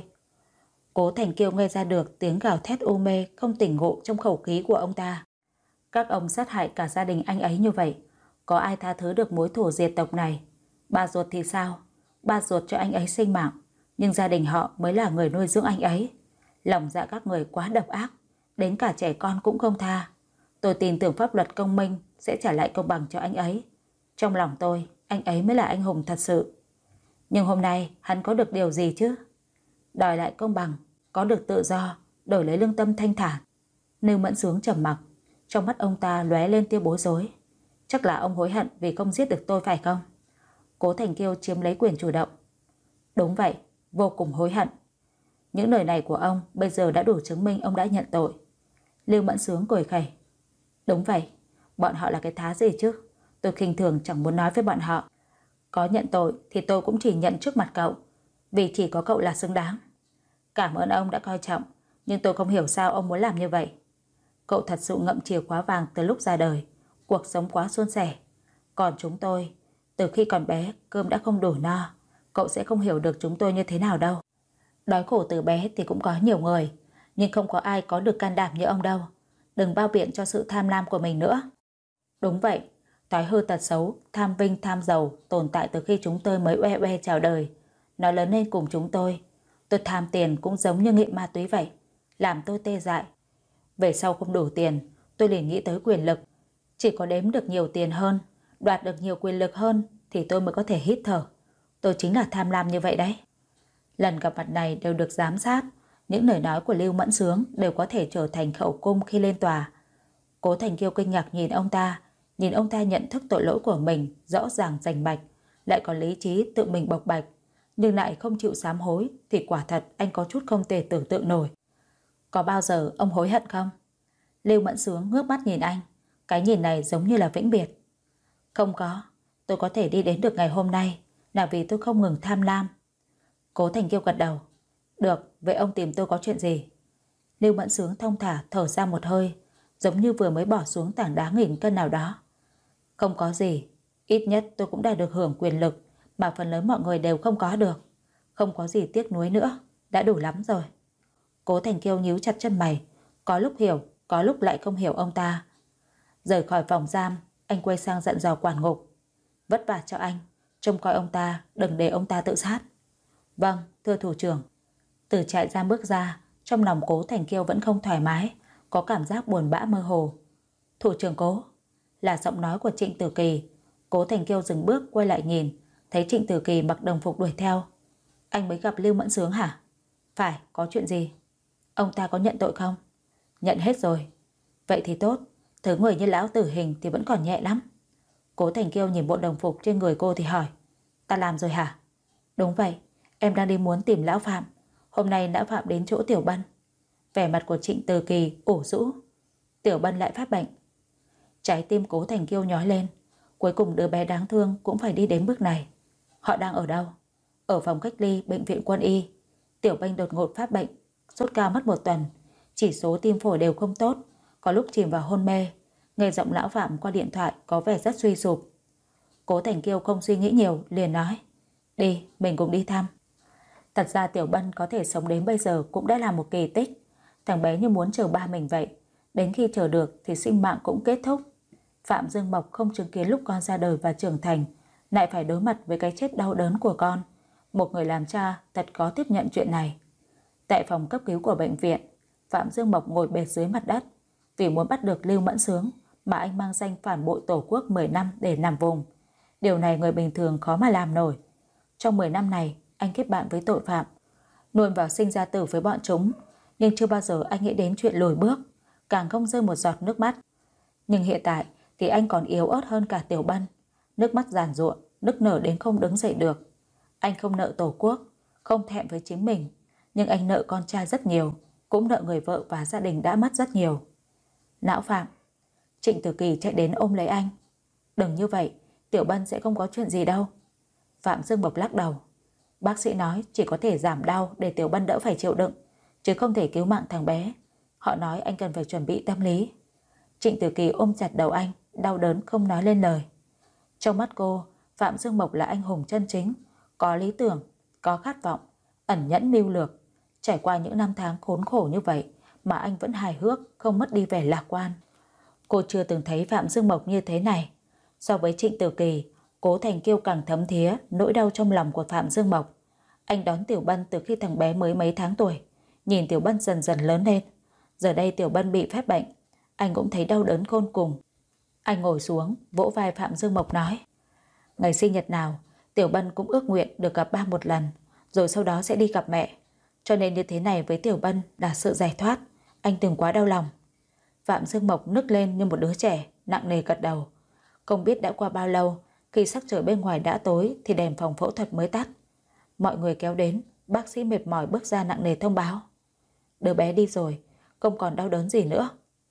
Cố Thành Kiêu nghe ra được tiếng gào thét u mê không tỉnh ngộ trong khẩu khí của ông ta. Các ông sát hại cả gia đình anh ấy như vậy, có ai tha thứ được mối thù diệt tộc này? Ba ruột thì sao? Ba ruột cho anh ấy sinh mạng, nhưng gia đình họ mới là người nuôi dưỡng anh ấy. Lòng dạ các người quá độc ác, đến cả trẻ con cũng không tha. Tôi tin tưởng pháp luật công minh sẽ trả lại công bằng cho anh ấy. Trong lòng tôi, anh ấy mới là anh hùng thật sự. Nhưng hôm nay hắn có được điều gì chứ? Đòi lại công bằng, có được tự do, đổi lấy lương tâm thanh thản. Lưu Mẫn Sướng trầm mặc, trong mắt ông ta lóe lên tia bối rối. Chắc là ông hối hận vì không giết được tôi phải không? Cố Thành Kiêu chiếm lấy quyền chủ động. Đúng vậy, vô cùng hối hận. Những lời này của ông bây giờ đã đủ chứng minh ông đã nhận tội. Lưu Mẫn Sướng cười khẩy. Đúng vậy, bọn họ là cái thá gì chứ? Tôi khinh thường chẳng muốn nói với bọn họ. Có nhận tội thì tôi cũng chỉ nhận trước mặt cậu, vì chỉ có cậu là xứng đáng. Cảm ơn ông đã coi trọng, nhưng tôi không hiểu sao ông muốn làm như vậy. Cậu thật sự ngậm chìa khóa vàng từ lúc ra đời, cuộc sống quá suôn sẻ. Còn chúng tôi, từ khi còn bé cơm đã không đủ no, cậu sẽ không hiểu được chúng tôi như thế nào đâu. Đói khổ từ bé thì cũng có nhiều người, nhưng không có ai có được can đảm như ông đâu. Đừng bao biện cho sự tham lam của mình nữa. Đúng vậy, thói hư tật xấu, tham vinh tham giàu tồn tại từ khi chúng tôi mới oe oe chào đời. Nó lớn lên cùng chúng tôi. Tôi tham tiền cũng giống như nghiện ma túy vậy, làm tôi tê dại. Về sau không đủ tiền, tôi liền nghĩ tới quyền lực. Chỉ có đếm được nhiều tiền hơn, đoạt được nhiều quyền lực hơn thì tôi mới có thể hít thở. Tôi chính là tham lam như vậy đấy. Lần gặp mặt này đều được giám sát. Những lời nói của Lưu Mẫn Sướng đều có thể trở thành khẩu cung khi lên tòa. Cố Thành Kiêu kinh ngạc nhìn ông ta, nhìn ông ta nhận thức tội lỗi của mình rõ ràng rành mạch, lại có lý trí tự mình bộc bạch, nhưng lại không chịu sám hối, thì quả thật anh có chút không thể tưởng tượng nổi. Có bao giờ ông hối hận không? Lưu Mẫn Sướng ngước mắt nhìn anh, cái nhìn này giống như là vĩnh biệt. Không có, tôi có thể đi đến được ngày hôm nay là vì tôi không ngừng tham lam. Cố Thành Kiêu gật đầu. Được, vậy ông tìm tôi có chuyện gì? Lưu Mẫn Sướng thong thả thở ra một hơi, giống như vừa mới bỏ xuống tảng đá nghìn cân nào đó. Không có gì, ít nhất tôi cũng đã được hưởng quyền lực mà phần lớn mọi người đều không có được. Không có gì tiếc nuối nữa, đã đủ lắm rồi. Cố Thành Kiêu nhíu chặt chân mày, có lúc hiểu, có lúc lại không hiểu ông ta. Rời khỏi phòng giam, anh quay sang dặn dò quản ngục. Vất vả cho anh, trông coi ông ta, đừng để ông ta tự sát. Vâng, thưa thủ trưởng. Từ trại giam bước ra, trong lòng Cố Thành Kiêu vẫn không thoải mái, có cảm giác buồn bã mơ hồ. Thủ trưởng Cố, là giọng nói của Trịnh Tử Kỳ. Cố Thành Kiêu dừng bước quay lại nhìn, thấy Trịnh Tử Kỳ mặc đồng phục đuổi theo. Anh mới gặp Lưu Mẫn Sướng hả? Phải, có chuyện gì? Ông ta có nhận tội không? Nhận hết rồi. Vậy thì tốt, thứ người như lão tử hình thì vẫn còn nhẹ lắm. Cố Thành Kiêu nhìn bộ đồng phục trên người cô thì hỏi. Ta làm rồi hả? Đúng vậy, em đang đi muốn tìm lão Phạm. Hôm nay lão Phạm đến chỗ Tiểu Bân. Vẻ mặt của Trịnh Tử Kỳ ủ rũ. Tiểu Bân lại phát bệnh. Trái tim Cố Thành Kiêu nhói lên. Cuối cùng đứa bé đáng thương cũng phải đi đến bước này. Họ đang ở đâu? Ở phòng cách ly bệnh viện Quân y. Tiểu Banh đột ngột phát bệnh, sốt cao mất một tuần, chỉ số tim phổi đều không tốt, có lúc chìm vào hôn mê. Nghe giọng lão Phạm qua điện thoại có vẻ rất suy sụp. Cố Thành Kiêu không suy nghĩ nhiều, liền nói: đi, mình cùng đi thăm. Thật ra Tiểu Bân có thể sống đến bây giờ cũng đã là một kỳ tích. Thằng bé như muốn chờ ba mình vậy. Đến khi chờ được thì sinh mạng cũng kết thúc. Phạm Dương Mộc không chứng kiến lúc con ra đời và trưởng thành, lại phải đối mặt với cái chết đau đớn của con. Một người làm cha thật khó tiếp nhận chuyện này. Tại phòng cấp cứu của bệnh viện, Phạm Dương Mộc ngồi bệt dưới mặt đất. Vì muốn bắt được Lưu Mẫn Sướng mà anh mang danh phản bội Tổ quốc mười năm để nằm vùng. Điều này người bình thường khó mà làm nổi. Trong mười năm này, anh kết bạn với tội phạm, nuôi vào sinh ra tử với bọn chúng, nhưng chưa bao giờ anh nghĩ đến chuyện lùi bước, càng không rơi một giọt nước mắt. Nhưng hiện tại thì anh còn yếu ớt hơn cả Tiểu Bân, nước mắt giàn giụa, nức nở đến không đứng dậy được. Anh không nợ Tổ quốc, không thẹn với chính mình, nhưng anh nợ con trai rất nhiều, cũng nợ người vợ và gia đình đã mất rất nhiều. Lão Phạm. Trịnh Tử Kỳ chạy đến ôm lấy anh. Đừng như vậy, Tiểu Bân sẽ không có chuyện gì đâu. Phạm Dương Mộc lắc đầu. Bác sĩ nói chỉ có thể giảm đau để Tiểu Bân đỡ phải chịu đựng, chứ không thể cứu mạng thằng bé. Họ nói anh cần phải chuẩn bị tâm lý. Trịnh Tử Kỳ ôm chặt đầu anh, đau đớn không nói lên lời. Trong mắt cô, Phạm Dương Mộc là anh hùng chân chính, có lý tưởng, có khát vọng, ẩn nhẫn mưu lược. Trải qua những năm tháng khốn khổ như vậy mà anh vẫn hài hước, không mất đi vẻ lạc quan. Cô chưa từng thấy Phạm Dương Mộc như thế này. So với Trịnh Tử Kỳ, Cố Thành Kiêu càng thấm thía nỗi đau trong lòng của Phạm Dương Mộc. Anh đón Tiểu Bân từ khi thằng bé mới mấy tháng tuổi, nhìn Tiểu Bân dần dần lớn lên. Giờ đây Tiểu Bân bị phát bệnh, anh cũng thấy đau đớn khôn cùng. Anh ngồi xuống, vỗ vai Phạm Dương Mộc nói: ngày sinh nhật nào, Tiểu Bân cũng ước nguyện được gặp ba một lần, rồi sau đó sẽ đi gặp mẹ. Cho nên như thế này với Tiểu Bân là sự giải thoát, anh đừng quá đau lòng. Phạm Dương Mộc nức lên như một đứa trẻ, nặng nề gật đầu. Không biết đã qua bao lâu, khi sắc trời bên ngoài đã tối thì đèn phòng phẫu thuật mới tắt. Mọi người kéo đến, bác sĩ mệt mỏi bước ra nặng nề thông báo: đứa bé đi rồi, không còn đau đớn gì nữa.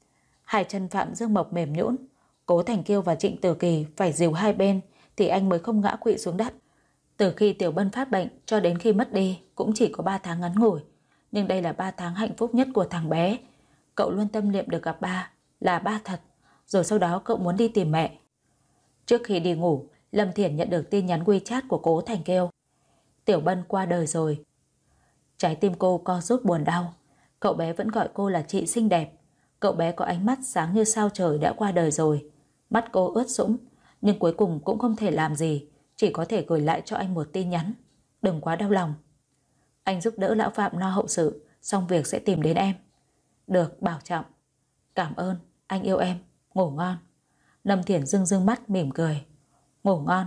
Hai chân Phạm Dương Mộc mềm nhũn, Cố Thành Kiêu và Trịnh Tử Kỳ phải dìu hai bên thì anh mới không ngã quỵ xuống đất. Từ khi Tiểu Bân phát bệnh cho đến khi mất đi cũng chỉ có ba tháng ngắn ngủi, nhưng đây là ba tháng hạnh phúc nhất của thằng bé. Cậu luôn tâm niệm được gặp ba, là ba thật, rồi sau đó cậu muốn đi tìm mẹ. Trước khi đi ngủ, Lâm Thiển nhận được tin nhắn WeChat của Cố Thành Kiêu: Tiểu Bân qua đời rồi. Trái tim cô co rút buồn đau. Cậu bé vẫn gọi cô là chị xinh đẹp. Cậu bé có ánh mắt sáng như sao trời đã qua đời rồi. Mắt cô ướt sũng, nhưng cuối cùng cũng không thể làm gì, chỉ có thể gửi lại cho anh một tin nhắn: đừng quá đau lòng. Anh giúp đỡ lão Phạm lo hậu sự, xong việc sẽ tìm đến em. Được, bảo trọng. Cảm ơn, anh yêu em. Ngủ ngon. Lâm Thiển rưng rưng mắt mỉm cười. Ngủ ngon.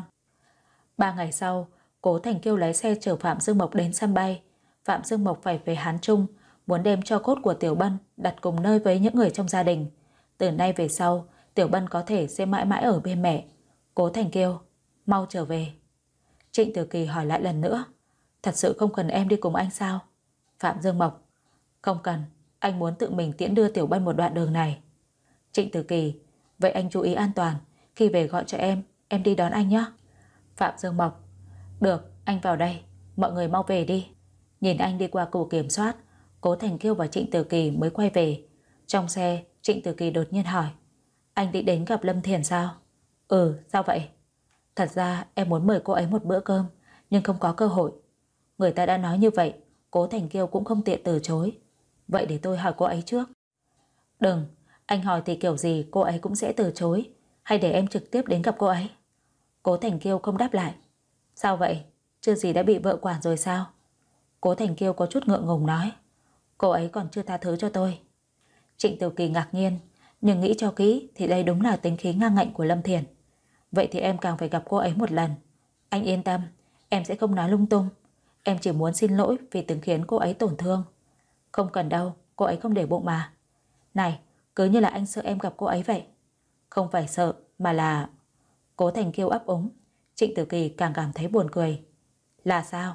Ba ngày sau, Cố Thành Kiêu lái xe chở Phạm Dương Mộc đến sân bay. Phạm Dương Mộc phải về Hán Trung, muốn đem tro cốt của Tiểu Bân đặt cùng nơi với những người trong gia đình. Từ nay về sau, Tiểu Bân có thể sẽ mãi mãi ở bên mẹ. Cố Thành Kiêu, mau trở về. Trịnh Tử Kỳ hỏi lại lần nữa: thật sự không cần em đi cùng anh sao? Phạm Dương Mộc: không cần, anh muốn tự mình tiễn đưa Tiểu Bân một đoạn đường này. Trịnh Tử Kỳ: vậy anh chú ý an toàn, khi về gọi cho em, em đi đón anh nhé. Phạm Dương Mộc: được, anh vào đây, mọi người mau về đi. Nhìn anh đi qua cục kiểm soát, Cố Thành Kiêu và Trịnh Tử Kỳ mới quay về. Trong xe, Trịnh Tử Kỳ đột nhiên hỏi: anh định đến gặp Lâm Thiển sao? Ừ, sao vậy? Thật ra em muốn mời cô ấy một bữa cơm, nhưng không có cơ hội. Người ta đã nói như vậy, Cố Thành Kiêu cũng không tiện từ chối. Vậy để tôi hỏi cô ấy trước. Đừng, anh hỏi thì kiểu gì cô ấy cũng sẽ từ chối. Hay để em trực tiếp đến gặp cô ấy? Cố Thành Kiêu không đáp lại. Sao vậy? Chưa gì đã bị vợ quản rồi sao? Cố Thành Kiêu có chút ngượng ngùng nói: cô ấy còn chưa tha thứ cho tôi. Trịnh Tử Kỳ ngạc nhiên, nhưng nghĩ cho kỹ thì đây đúng là tính khí ngang ngạnh của Lâm Thiển. Vậy thì em càng phải gặp cô ấy một lần. Anh yên tâm, em sẽ không nói lung tung. Em chỉ muốn xin lỗi vì từng khiến cô ấy tổn thương. Không cần đâu, cô ấy không để bụng mà. Này, cứ như là anh sợ em gặp cô ấy vậy. Không phải sợ, mà là... Cố Thành Kiêu ấp úng. Trịnh Tử Kỳ càng cảm thấy buồn cười. Là sao?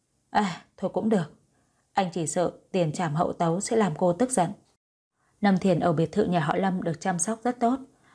À, thôi cũng được. Anh chỉ sợ tiền trảm hậu tấu sẽ làm cô tức giận. Lâm Thiền ở biệt thự nhà họ Lâm được chăm sóc rất tốt.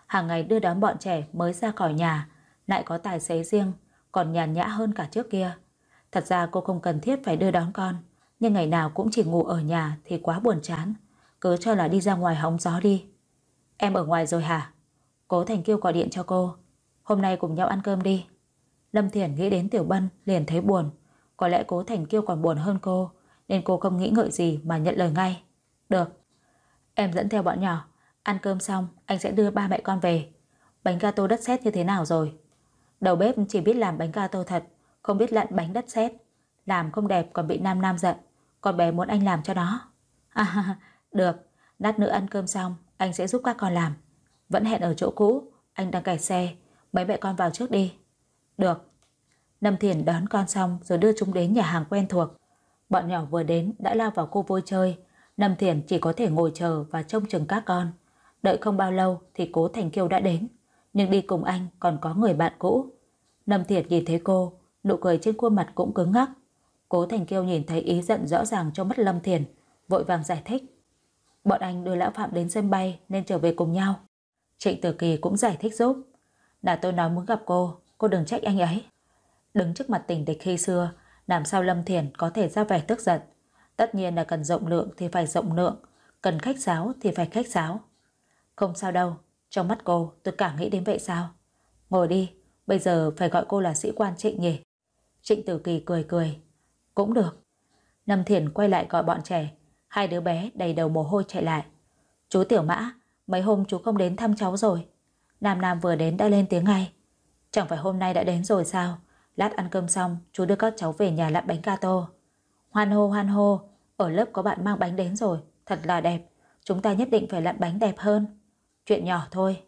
Hàng ngày đưa đón bọn trẻ mới ra khỏi nhà, lại có tài xế riêng, còn nhàn nhã hơn cả trước kia. Thật ra cô không cần thiết phải đưa đón con, nhưng ngày nào cũng chỉ ngủ ở nhà thì quá buồn chán. Cứ cho là đi ra ngoài hóng gió đi. Em ở ngoài rồi hả? Cố Thành Kiêu gọi điện cho cô. Hôm nay cùng nhau ăn cơm đi. Lâm Thiển nghĩ đến Tiểu Bân liền thấy buồn. Có lẽ Cố Thành Kiêu còn buồn hơn cô, nên cô không nghĩ ngợi gì mà nhận lời ngay. Được. Em dẫn theo bọn nhỏ. Ăn cơm xong anh sẽ đưa ba mẹ con về. Bánh gato đất sét như thế nào rồi? Đầu bếp chỉ biết làm bánh gato thật, không biết lặn bánh đất sét. Làm không đẹp còn bị Nam Nam giận. Con bé muốn anh làm cho nó. À, được. Lát nữa ăn cơm xong anh sẽ giúp các con làm. Vẫn hẹn ở chỗ cũ. Anh đang cày xe. Mấy mẹ con vào trước đi. Được. Lâm Thiển đón con xong rồi đưa chúng đến nhà hàng quen thuộc. Bọn nhỏ vừa đến đã lao vào khu vui chơi. Lâm Thiển chỉ có thể ngồi chờ và trông chừng các con. Đợi không bao lâu thì Cố Thành Kiêu đã đến. Nhưng đi cùng anh còn có người bạn cũ. Lâm Thiển nhìn thấy cô, nụ cười trên khuôn mặt cũng cứng ngắc. Cố Thành Kiêu nhìn thấy ý giận rõ ràng trong mắt Lâm Thiển, vội vàng giải thích. Bọn anh đưa Lão Phạm đến sân bay nên trở về cùng nhau. Trịnh Tử Kỳ cũng giải thích giúp. Là tôi nói muốn gặp cô, cô đừng trách anh ấy. Đứng trước mặt tình địch khi xưa, làm sao Lâm Thiển có thể ra vẻ tức giận. Tất nhiên là cần rộng lượng thì phải rộng lượng, cần khách sáo thì phải khách sáo. Không sao đâu, trong mắt cô tôi cảm nghĩ đến vậy sao? Ngồi đi, bây giờ phải gọi cô là sĩ quan Trịnh nhỉ? Trịnh Tử Kỳ cười cười. Cũng được. Lâm Thiển quay lại gọi bọn trẻ. Hai đứa bé đầy đầu mồ hôi chạy lại. Chú Tiểu Mã, mấy hôm chú không đến thăm cháu rồi. Nam Nam vừa đến đã lên tiếng ngay. Chẳng phải hôm nay đã đến rồi sao? Lát ăn cơm xong chú đưa các cháu về nhà lặn bánh gato. Hoan hô hoan hô, ở lớp có bạn mang bánh đến rồi, thật là đẹp. Chúng ta nhất định phải lặn bánh đẹp hơn. Chuyện nhỏ thôi.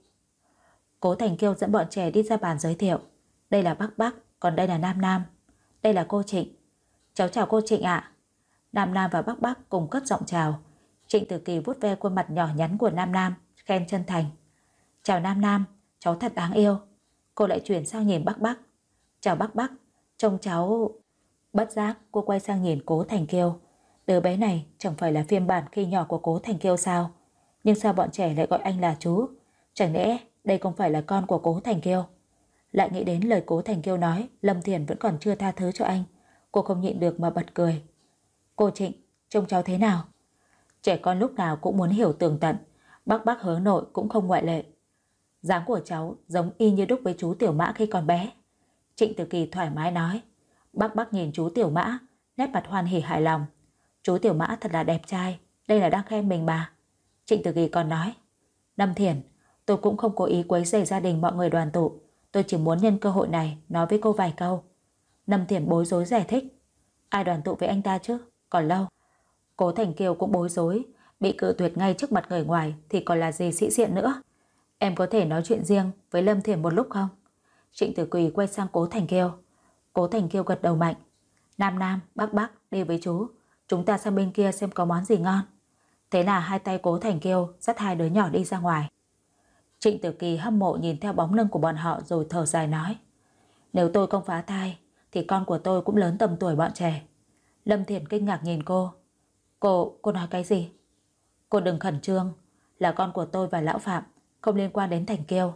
Cố Thành Kiêu dẫn bọn trẻ đi ra bàn giới thiệu. Đây là bác Bắc, còn đây là Nam Nam. Đây là cô Trịnh. Cháu chào cô Trịnh ạ. Nam Nam và bác Bắc cùng cất giọng chào. Trịnh Tử Kỳ vuốt ve khuôn mặt nhỏ nhắn của Nam Nam, khen chân thành. Chào Nam Nam, cháu thật đáng yêu. Cô lại chuyển sang nhìn bác Bắc. Chào bác Bắc, trông cháu... Bất giác cô quay sang nhìn Cố Thành Kiêu. Đứa bé này chẳng phải là phiên bản khi nhỏ của Cố Thành Kiêu sao? Nhưng sao bọn trẻ lại gọi anh là chú? Chẳng lẽ đây không phải là con của Cố Thành Kiêu? Lại nghĩ đến lời Cố Thành Kiêu nói, Lâm Thiển vẫn còn chưa tha thứ cho anh. Cô không nhịn được mà bật cười. Cô Trịnh, trông cháu thế nào? Trẻ con lúc nào cũng muốn hiểu tường tận. Bác Bác Hớ Nội cũng không ngoại lệ. Dáng của cháu giống y như đúc với chú Tiểu Mã khi còn bé. Trịnh Tử Kỳ thoải mái nói. Bác Bác nhìn chú Tiểu Mã, nét mặt hoan hỉ hài lòng. Chú Tiểu Mã thật là đẹp trai, đây là đang khen mình mà. Trịnh Tử Kỳ còn nói. Lâm Thiển, tôi cũng không cố ý quấy rầy gia đình mọi người đoàn tụ. Tôi chỉ muốn nhân cơ hội này nói với cô vài câu. Lâm Thiển bối rối giải thích. Ai đoàn tụ với anh ta chứ, còn lâu. Cố Thành Kiều cũng bối rối. Bị cự tuyệt ngay trước mặt người ngoài thì còn là gì sĩ diện nữa. Em có thể nói chuyện riêng với Lâm Thiển một lúc không? Trịnh Tử Kỳ quay sang Cố Thành Kiêu. Cố Thành Kiêu gật đầu mạnh. Nam Nam, Bắc Bắc, đi với chú. Chúng ta sang bên kia xem có món gì ngon. Thế là hai tay Cố Thành Kiêu dắt hai đứa nhỏ đi ra ngoài. Trịnh Tử Kỳ hâm mộ nhìn theo bóng lưng của bọn họ rồi thở dài nói. Nếu tôi không phá thai thì con của tôi cũng lớn tầm tuổi bọn trẻ. Lâm Thiển kinh ngạc nhìn cô. Cô, cô nói cái gì? Cô đừng khẩn trương. Là con của tôi và Lão Phạm, không liên quan đến Thành Kiêu.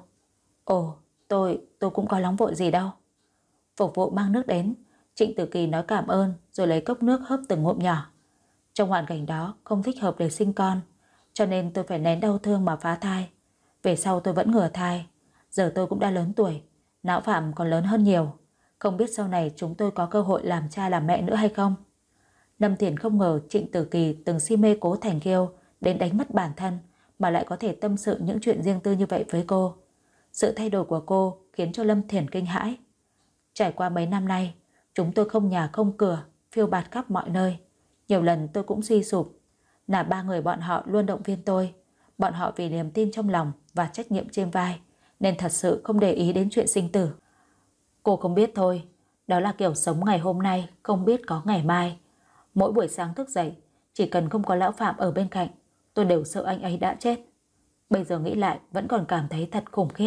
Ồ, tôi, tôi cũng có nóng vội gì đâu. Phục vụ mang nước đến. Trịnh Tử Kỳ nói cảm ơn rồi lấy cốc nước hớp từng ngụm nhỏ. Trong hoàn cảnh đó không thích hợp để sinh con, cho nên tôi phải nén đau thương mà phá thai. Về sau tôi vẫn ngừa thai. Giờ tôi cũng đã lớn tuổi, Lão Phạm còn lớn hơn nhiều. Không biết sau này chúng tôi có cơ hội làm cha làm mẹ nữa hay không. Lâm Thiển không ngờ Trịnh Tử Kỳ từng si mê Cố Thành Kiêu đến đánh mất bản thân mà lại có thể tâm sự những chuyện riêng tư như vậy với cô. Sự thay đổi của cô khiến cho Lâm Thiển kinh hãi. Trải qua mấy năm nay, chúng tôi không nhà không cửa, phiêu bạt khắp mọi nơi. Nhiều lần tôi cũng suy sụp. Là ba người bọn họ luôn động viên tôi. Bọn họ vì niềm tin trong lòng và trách nhiệm trên vai nên thật sự không để ý đến chuyện sinh tử. Cô không biết thôi, đó là kiểu sống ngày hôm nay không biết có ngày mai. Mỗi buổi sáng thức dậy, chỉ cần không có Lão Phạm ở bên cạnh, tôi đều sợ anh ấy đã chết. Bây giờ nghĩ lại vẫn còn cảm thấy thật khủng khiếp.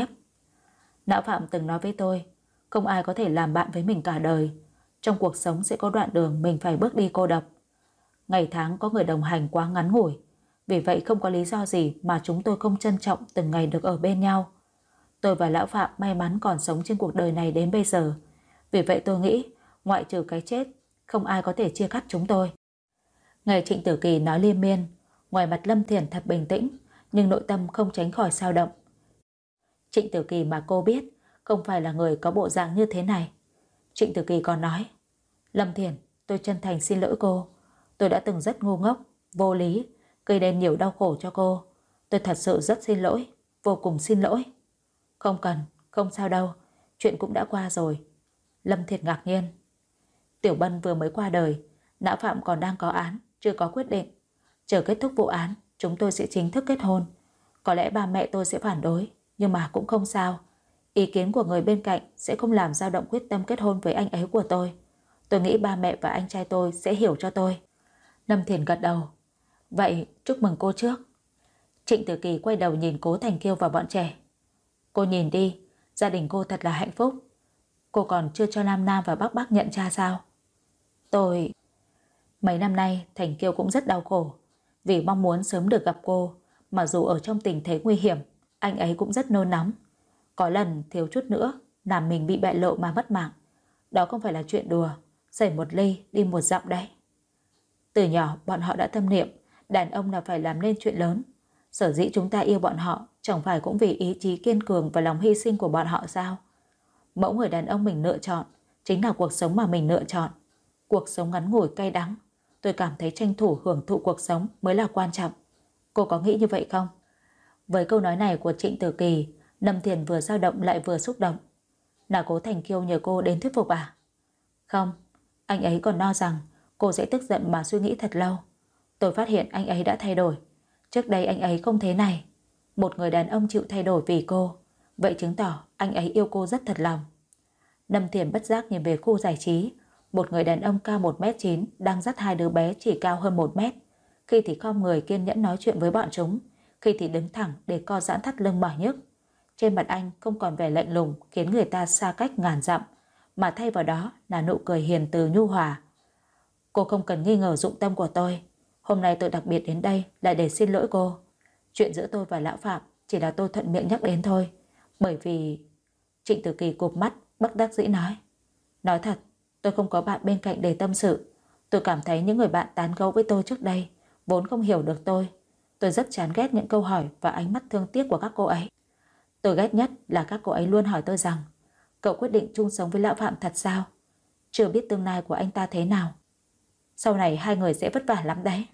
Lão Phạm từng nói với tôi, không ai có thể làm bạn với mình cả đời. Trong cuộc sống sẽ có đoạn đường mình phải bước đi cô độc. Ngày tháng có người đồng hành quá ngắn ngủi, vì vậy không có lý do gì mà chúng tôi không trân trọng từng ngày được ở bên nhau. Tôi và Lão Phạm may mắn còn sống trên cuộc đời này đến bây giờ. Vì vậy tôi nghĩ, ngoại trừ cái chết, không ai có thể chia cắt chúng tôi. Nghe Trịnh Tử Kỳ nói liên miên, ngoài mặt Lâm Thiền thật bình tĩnh, nhưng nội tâm không tránh khỏi dao động. Trịnh Tử Kỳ mà cô biết không phải là người có bộ dạng như thế này. Trịnh Tử Kỳ còn nói, Lâm Thiền, tôi chân thành xin lỗi cô. Tôi đã từng rất ngu ngốc, vô lý, gây nên nhiều đau khổ cho cô. Tôi thật sự rất xin lỗi, vô cùng xin lỗi. Không cần, không sao đâu, chuyện cũng đã qua rồi. Lâm Thiền ngạc nhiên. Tiểu Bân vừa mới qua đời, Lão Phạm còn đang có án, chưa có quyết định. Chờ kết thúc vụ án, chúng tôi sẽ chính thức kết hôn. Có lẽ ba mẹ tôi sẽ phản đối, nhưng mà cũng không sao. Ý kiến của người bên cạnh sẽ không làm dao động quyết tâm kết hôn với anh ấy của tôi. Tôi nghĩ ba mẹ và anh trai tôi sẽ hiểu cho tôi. Lâm Thiền gật đầu. Vậy chúc mừng cô trước. Trịnh Tử Kỳ quay đầu nhìn Cố Thành Kiêu và bọn trẻ. Cô nhìn đi, gia đình cô thật là hạnh phúc. Cô còn chưa cho Nam Nam và Bắc Bắc nhận cha sao? Tôi... Mấy năm nay Thành Kiêu cũng rất đau khổ. Vì mong muốn sớm được gặp cô, mà dù ở trong tình thế nguy hiểm, anh ấy cũng rất nôn nóng. Có lần thiếu chút nữa làm mình bị bại lộ mà mất mạng. Đó không phải là chuyện đùa, xảy một ly đi một dặm đấy. Từ nhỏ bọn họ đã tâm niệm đàn ông là phải làm nên chuyện lớn. Sở dĩ chúng ta yêu bọn họ chẳng phải cũng vì ý chí kiên cường và lòng hy sinh của bọn họ sao? Mẫu người đàn ông mình lựa chọn chính là cuộc sống mà mình lựa chọn. Cuộc sống ngắn ngủi cay đắng. Tôi cảm thấy tranh thủ hưởng thụ cuộc sống mới là quan trọng. Cô có nghĩ như vậy không? Với câu nói này của Trịnh Tử Kỳ, Lâm Thiền vừa dao động lại vừa xúc động. Là Cố Thành Kiêu nhờ cô đến thuyết phục à? Không, anh ấy còn lo rằng cô sẽ tức giận mà suy nghĩ thật lâu. Tôi phát hiện anh ấy đã thay đổi. Trước đây anh ấy không thế này. Một người đàn ông chịu thay đổi vì cô, vậy chứng tỏ anh ấy yêu cô rất thật lòng. Lâm Thiền bất giác nhìn về khu giải trí. Một người đàn ông cao một mét chín đang dắt hai đứa bé chỉ cao hơn một mét. Khi thì khom người kiên nhẫn nói chuyện với bọn chúng, khi thì đứng thẳng để co giãn thắt lưng mỏi nhức. Trên mặt anh không còn vẻ lạnh lùng khiến người ta xa cách ngàn dặm, mà thay vào đó là nụ cười hiền từ nhu hòa. Cô không cần nghi ngờ dụng tâm của tôi. Hôm nay tôi đặc biệt đến đây là để xin lỗi cô. Chuyện giữa tôi và Lão Phạm chỉ là tôi thuận miệng nhắc đến thôi. Bởi vì... Trịnh Tử Kỳ cụp mắt bất đắc dĩ nói. Nói thật, tôi không có bạn bên cạnh để tâm sự. Tôi cảm thấy những người bạn tán gẫu với tôi trước đây vốn không hiểu được tôi. Tôi rất chán ghét những câu hỏi và ánh mắt thương tiếc của các cô ấy. Tôi ghét nhất là các cô ấy luôn hỏi tôi rằng cậu quyết định chung sống với Lão Phạm thật sao? Chưa biết tương lai của anh ta thế nào. Sau này hai người sẽ vất vả lắm đấy.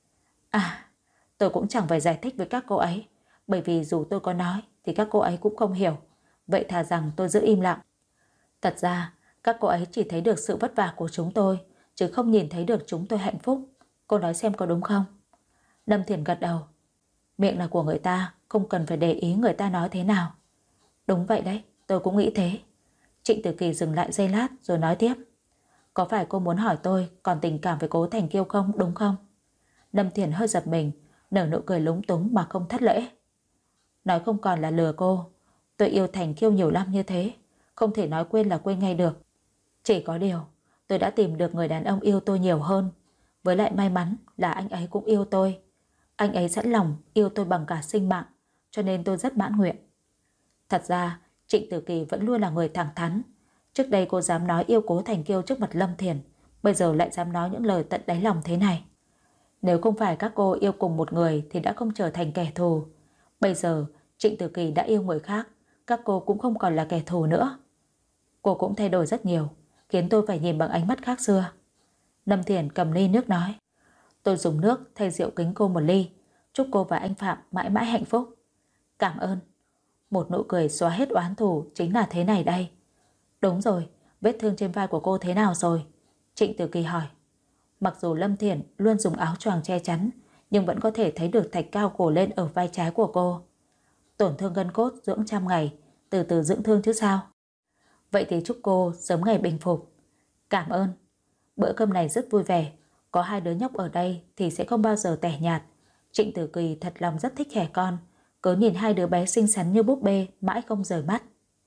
À, tôi cũng chẳng phải giải thích với các cô ấy, bởi vì dù tôi có nói thì các cô ấy cũng không hiểu. Vậy thà rằng tôi giữ im lặng. Thật ra các cô ấy chỉ thấy được sự vất vả của chúng tôi, chứ không nhìn thấy được chúng tôi hạnh phúc. Cô nói xem có đúng không? Lâm Thiền gật đầu. Miệng là của người ta, không cần phải để ý người ta nói thế nào. Đúng vậy đấy, tôi cũng nghĩ thế. Trịnh Tử Kỳ dừng lại giây lát rồi nói tiếp. Có phải cô muốn hỏi tôi còn tình cảm với Cố Thành Kiêu không, đúng không? Lâm Thiền hơi giật mình, nở nụ cười lúng túng mà không thất lễ. Nói không còn là lừa cô. Tôi yêu Thành Kiêu nhiều năm như thế, không thể nói quên là quên ngay được. Chỉ có điều, tôi đã tìm được người đàn ông yêu tôi nhiều hơn. Với lại may mắn là anh ấy cũng yêu tôi. Anh ấy sẵn lòng yêu tôi bằng cả sinh mạng, cho nên tôi rất mãn nguyện. Thật ra, Trịnh Tử Kỳ vẫn luôn là người thẳng thắn. Trước đây cô dám nói yêu Cố Thành Kiêu trước mặt Lâm Thiền, bây giờ lại dám nói những lời tận đáy lòng thế này. Nếu không phải các cô yêu cùng một người thì đã không trở thành kẻ thù. Bây giờ Trịnh Tử Kỳ đã yêu người khác, các cô cũng không còn là kẻ thù nữa. Cô cũng thay đổi rất nhiều, khiến tôi phải nhìn bằng ánh mắt khác xưa. Lâm Thiền cầm ly nước nói. Tôi dùng nước thay rượu kính cô một ly. Chúc cô và anh Phạm mãi mãi hạnh phúc. Cảm ơn. Một nụ cười xóa hết oán thù chính là thế này đây. Đúng rồi, vết thương trên vai của cô thế nào rồi? Trịnh Tử Kỳ hỏi. Mặc dù Lâm Thiền luôn dùng áo choàng che chắn, nhưng vẫn có thể thấy được thạch cao cổ lên ở vai trái của cô. Tổn thương gân cốt dưỡng trăm ngày, từ từ dưỡng thương chứ sao. Vậy thì chúc cô sớm ngày bình phục. Cảm ơn. Bữa cơm này rất vui vẻ. Có hai đứa nhóc ở đây thì sẽ không bao giờ tẻ nhạt. Trịnh Tử Kỳ thật lòng rất thích trẻ con, cứ nhìn hai đứa bé xinh xắn như búp bê mãi không rời mắt.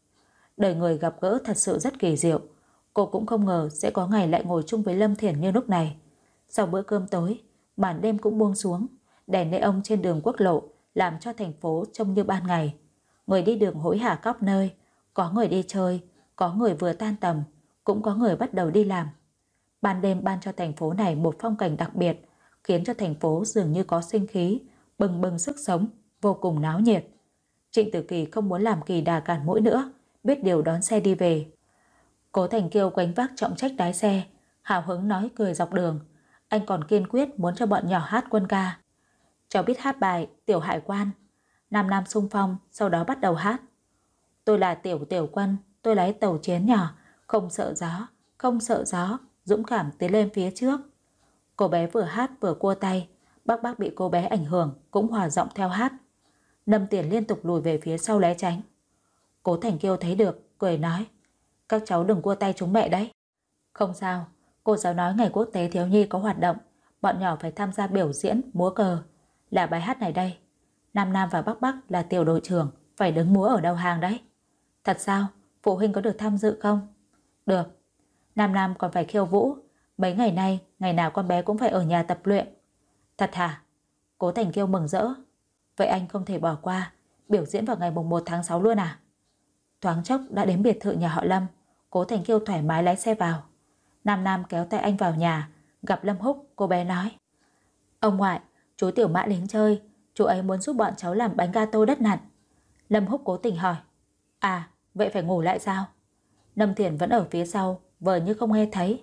Đời người gặp gỡ thật sự rất kỳ diệu. Cô cũng không ngờ sẽ có ngày lại ngồi chung với Lâm Thiền như lúc này. Sau bữa cơm tối, màn đêm cũng buông xuống, đèn neon trên đường quốc lộ làm cho thành phố trông như ban ngày. Người đi đường hối hả khắp nơi, có người đi chơi, có người vừa tan tầm, cũng có người bắt đầu đi làm. Ban đêm ban cho thành phố này một phong cảnh đặc biệt, khiến cho thành phố dường như có sinh khí, bừng bừng sức sống, vô cùng náo nhiệt. Trịnh Tử Kỳ không muốn làm kỳ đà cản mũi nữa, biết điều đón xe đi về. Cố Thành Kiêu quánh vác trọng trách lái xe, hào hứng nói cười dọc đường. Anh còn kiên quyết muốn cho bọn nhỏ hát quân ca. Cháu biết hát bài Tiểu Hải Quan. Nam Nam xung phong, sau đó bắt đầu hát. Tôi là Tiểu Tiểu Quân, tôi lái tàu chiến nhỏ, không sợ gió, không sợ gió, dũng cảm tiến lên phía trước. Cô bé vừa hát vừa cua tay, bác bác bị cô bé ảnh hưởng cũng hòa giọng theo hát. Nâm Tiền liên tục lùi về phía sau né tránh. Cố Thành Kiêu thấy được, cười nói, các cháu đừng cua tay chúng mẹ đấy. Không sao, cô giáo nói ngày quốc tế thiếu nhi có hoạt động, bọn nhỏ phải tham gia biểu diễn múa cờ. Là bài hát này đây. Nam Nam và Bắc Bắc là tiểu đội trưởng, phải đứng múa ở đầu hàng đấy. Thật sao? Phụ huynh có được tham dự không? Được. Nam Nam còn phải khiêu vũ. Mấy ngày nay, ngày nào con bé cũng phải ở nhà tập luyện. Thật hả? Cố Thành Kiêu mừng rỡ. Vậy anh không thể bỏ qua, biểu diễn vào ngày mùng một tháng sáu luôn à? Thoáng chốc đã đến biệt thự nhà họ Lâm. Cố Thành Kiêu thoải mái lái xe vào. Nam Nam kéo tay anh vào nhà. Gặp Lâm Húc, cô bé nói, ông ngoại, chú Tiểu Mã đến chơi, chú ấy muốn giúp bọn cháu làm bánh gato đất nặn. Lâm Húc cố tình hỏi, à, vậy phải ngủ lại sao? Lâm Thiển vẫn ở phía sau, vờ như không nghe thấy.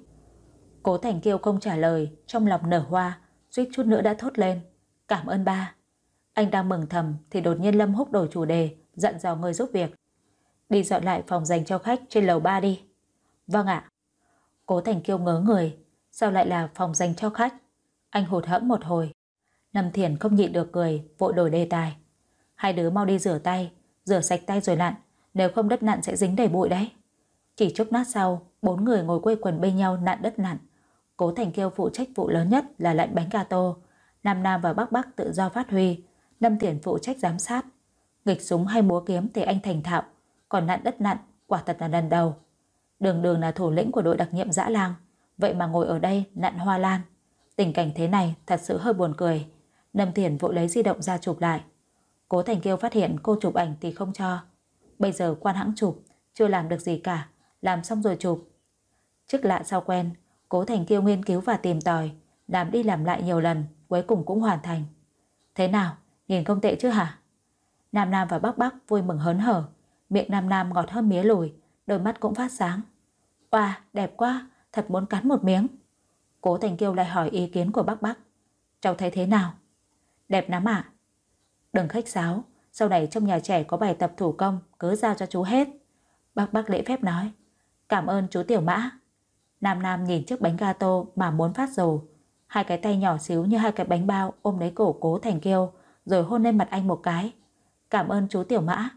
Cố Thành Kiêu không trả lời, trong lòng nở hoa, suýt chút nữa đã thốt lên, cảm ơn ba. Anh đang mừng thầm thì đột nhiên Lâm Húc đổi chủ đề, dặn dò người giúp việc, đi dọn lại phòng dành cho khách trên lầu ba đi. Vâng ạ. Cố Thành Kiêu ngớ người, sao lại là phòng dành cho khách? Anh hụt hẫng một hồi. Lâm Thiển không nhịn được cười, vội đổi đề tài. Hai đứa mau đi rửa tay, rửa sạch tay rồi nặn, nếu không đất nặn sẽ dính đầy bụi đấy. Chỉ chốc lát sau, bốn người ngồi quây quần bên nhau nặn đất nặn. Cố Thành Kiêu phụ trách vụ lớn nhất là lạnh bánh gato. Nam Nam và Bắc Bắc tự do phát huy. Lâm Thiển phụ trách giám sát. Nghịch súng hay múa kiếm thì anh thành thạo, còn nặn đất nặn quả thật là lần đầu. Đường Đường là thủ lĩnh của đội đặc nhiệm dã lang, vậy mà ngồi ở đây nặn hoa lan. Tình cảnh thế này thật sự hơi buồn cười. Lâm Thiển vội lấy di động ra chụp lại. Cố Thành Kiêu phát hiện cô chụp ảnh thì không cho. Bây giờ quan hãng chụp, chưa làm được gì cả, làm xong rồi chụp. Trước lạ sau quen, Cố Thành Kiêu nghiên cứu và tìm tòi, làm đi làm lại nhiều lần, cuối cùng cũng hoàn thành. Thế nào, nhìn không tệ chứ hả? Nam Nam và Bắc Bắc vui mừng hớn hở. Miệng Nam Nam ngọt hơn mía lùi, đôi mắt cũng phát sáng. Oa, đẹp quá, thật muốn cắn một miếng. Cố Thành Kiêu lại hỏi ý kiến của Bắc Bắc. Cháu thấy thế nào? Đẹp lắm ạ. Đừng khách sáo, sau này trong nhà trẻ có bài tập thủ công, cứ giao cho chú hết. Bắc Bắc lễ phép nói, cảm ơn chú Tiểu Mã. Nam Nam nhìn chiếc bánh gato mà muốn phát rồ. Hai cái tay nhỏ xíu như hai cái bánh bao ôm lấy cổ Cố Thành Kiêu, rồi hôn lên mặt anh một cái. Cảm ơn chú Tiểu Mã.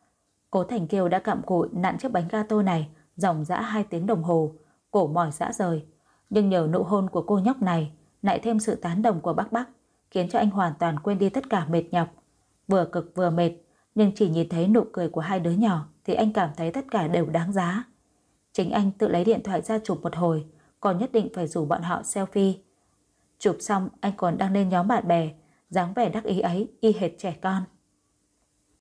Cố Thành Kiêu đã cặm cụi nặn chiếc bánh gato này dòng dã hai tiếng đồng hồ, cổ mỏi rã rời. Nhưng nhờ nụ hôn của cô nhóc này, lại thêm sự tán đồng của Bắc Bắc, khiến cho anh hoàn toàn quên đi tất cả mệt nhọc. Vừa cực vừa mệt, nhưng chỉ nhìn thấy nụ cười của hai đứa nhỏ thì anh cảm thấy tất cả đều đáng giá. Chính anh tự lấy điện thoại ra chụp một hồi, còn nhất định phải rủ bọn họ selfie. Chụp xong anh còn đăng lên nhóm bạn bè, dáng vẻ đắc ý ấy y hệt trẻ con.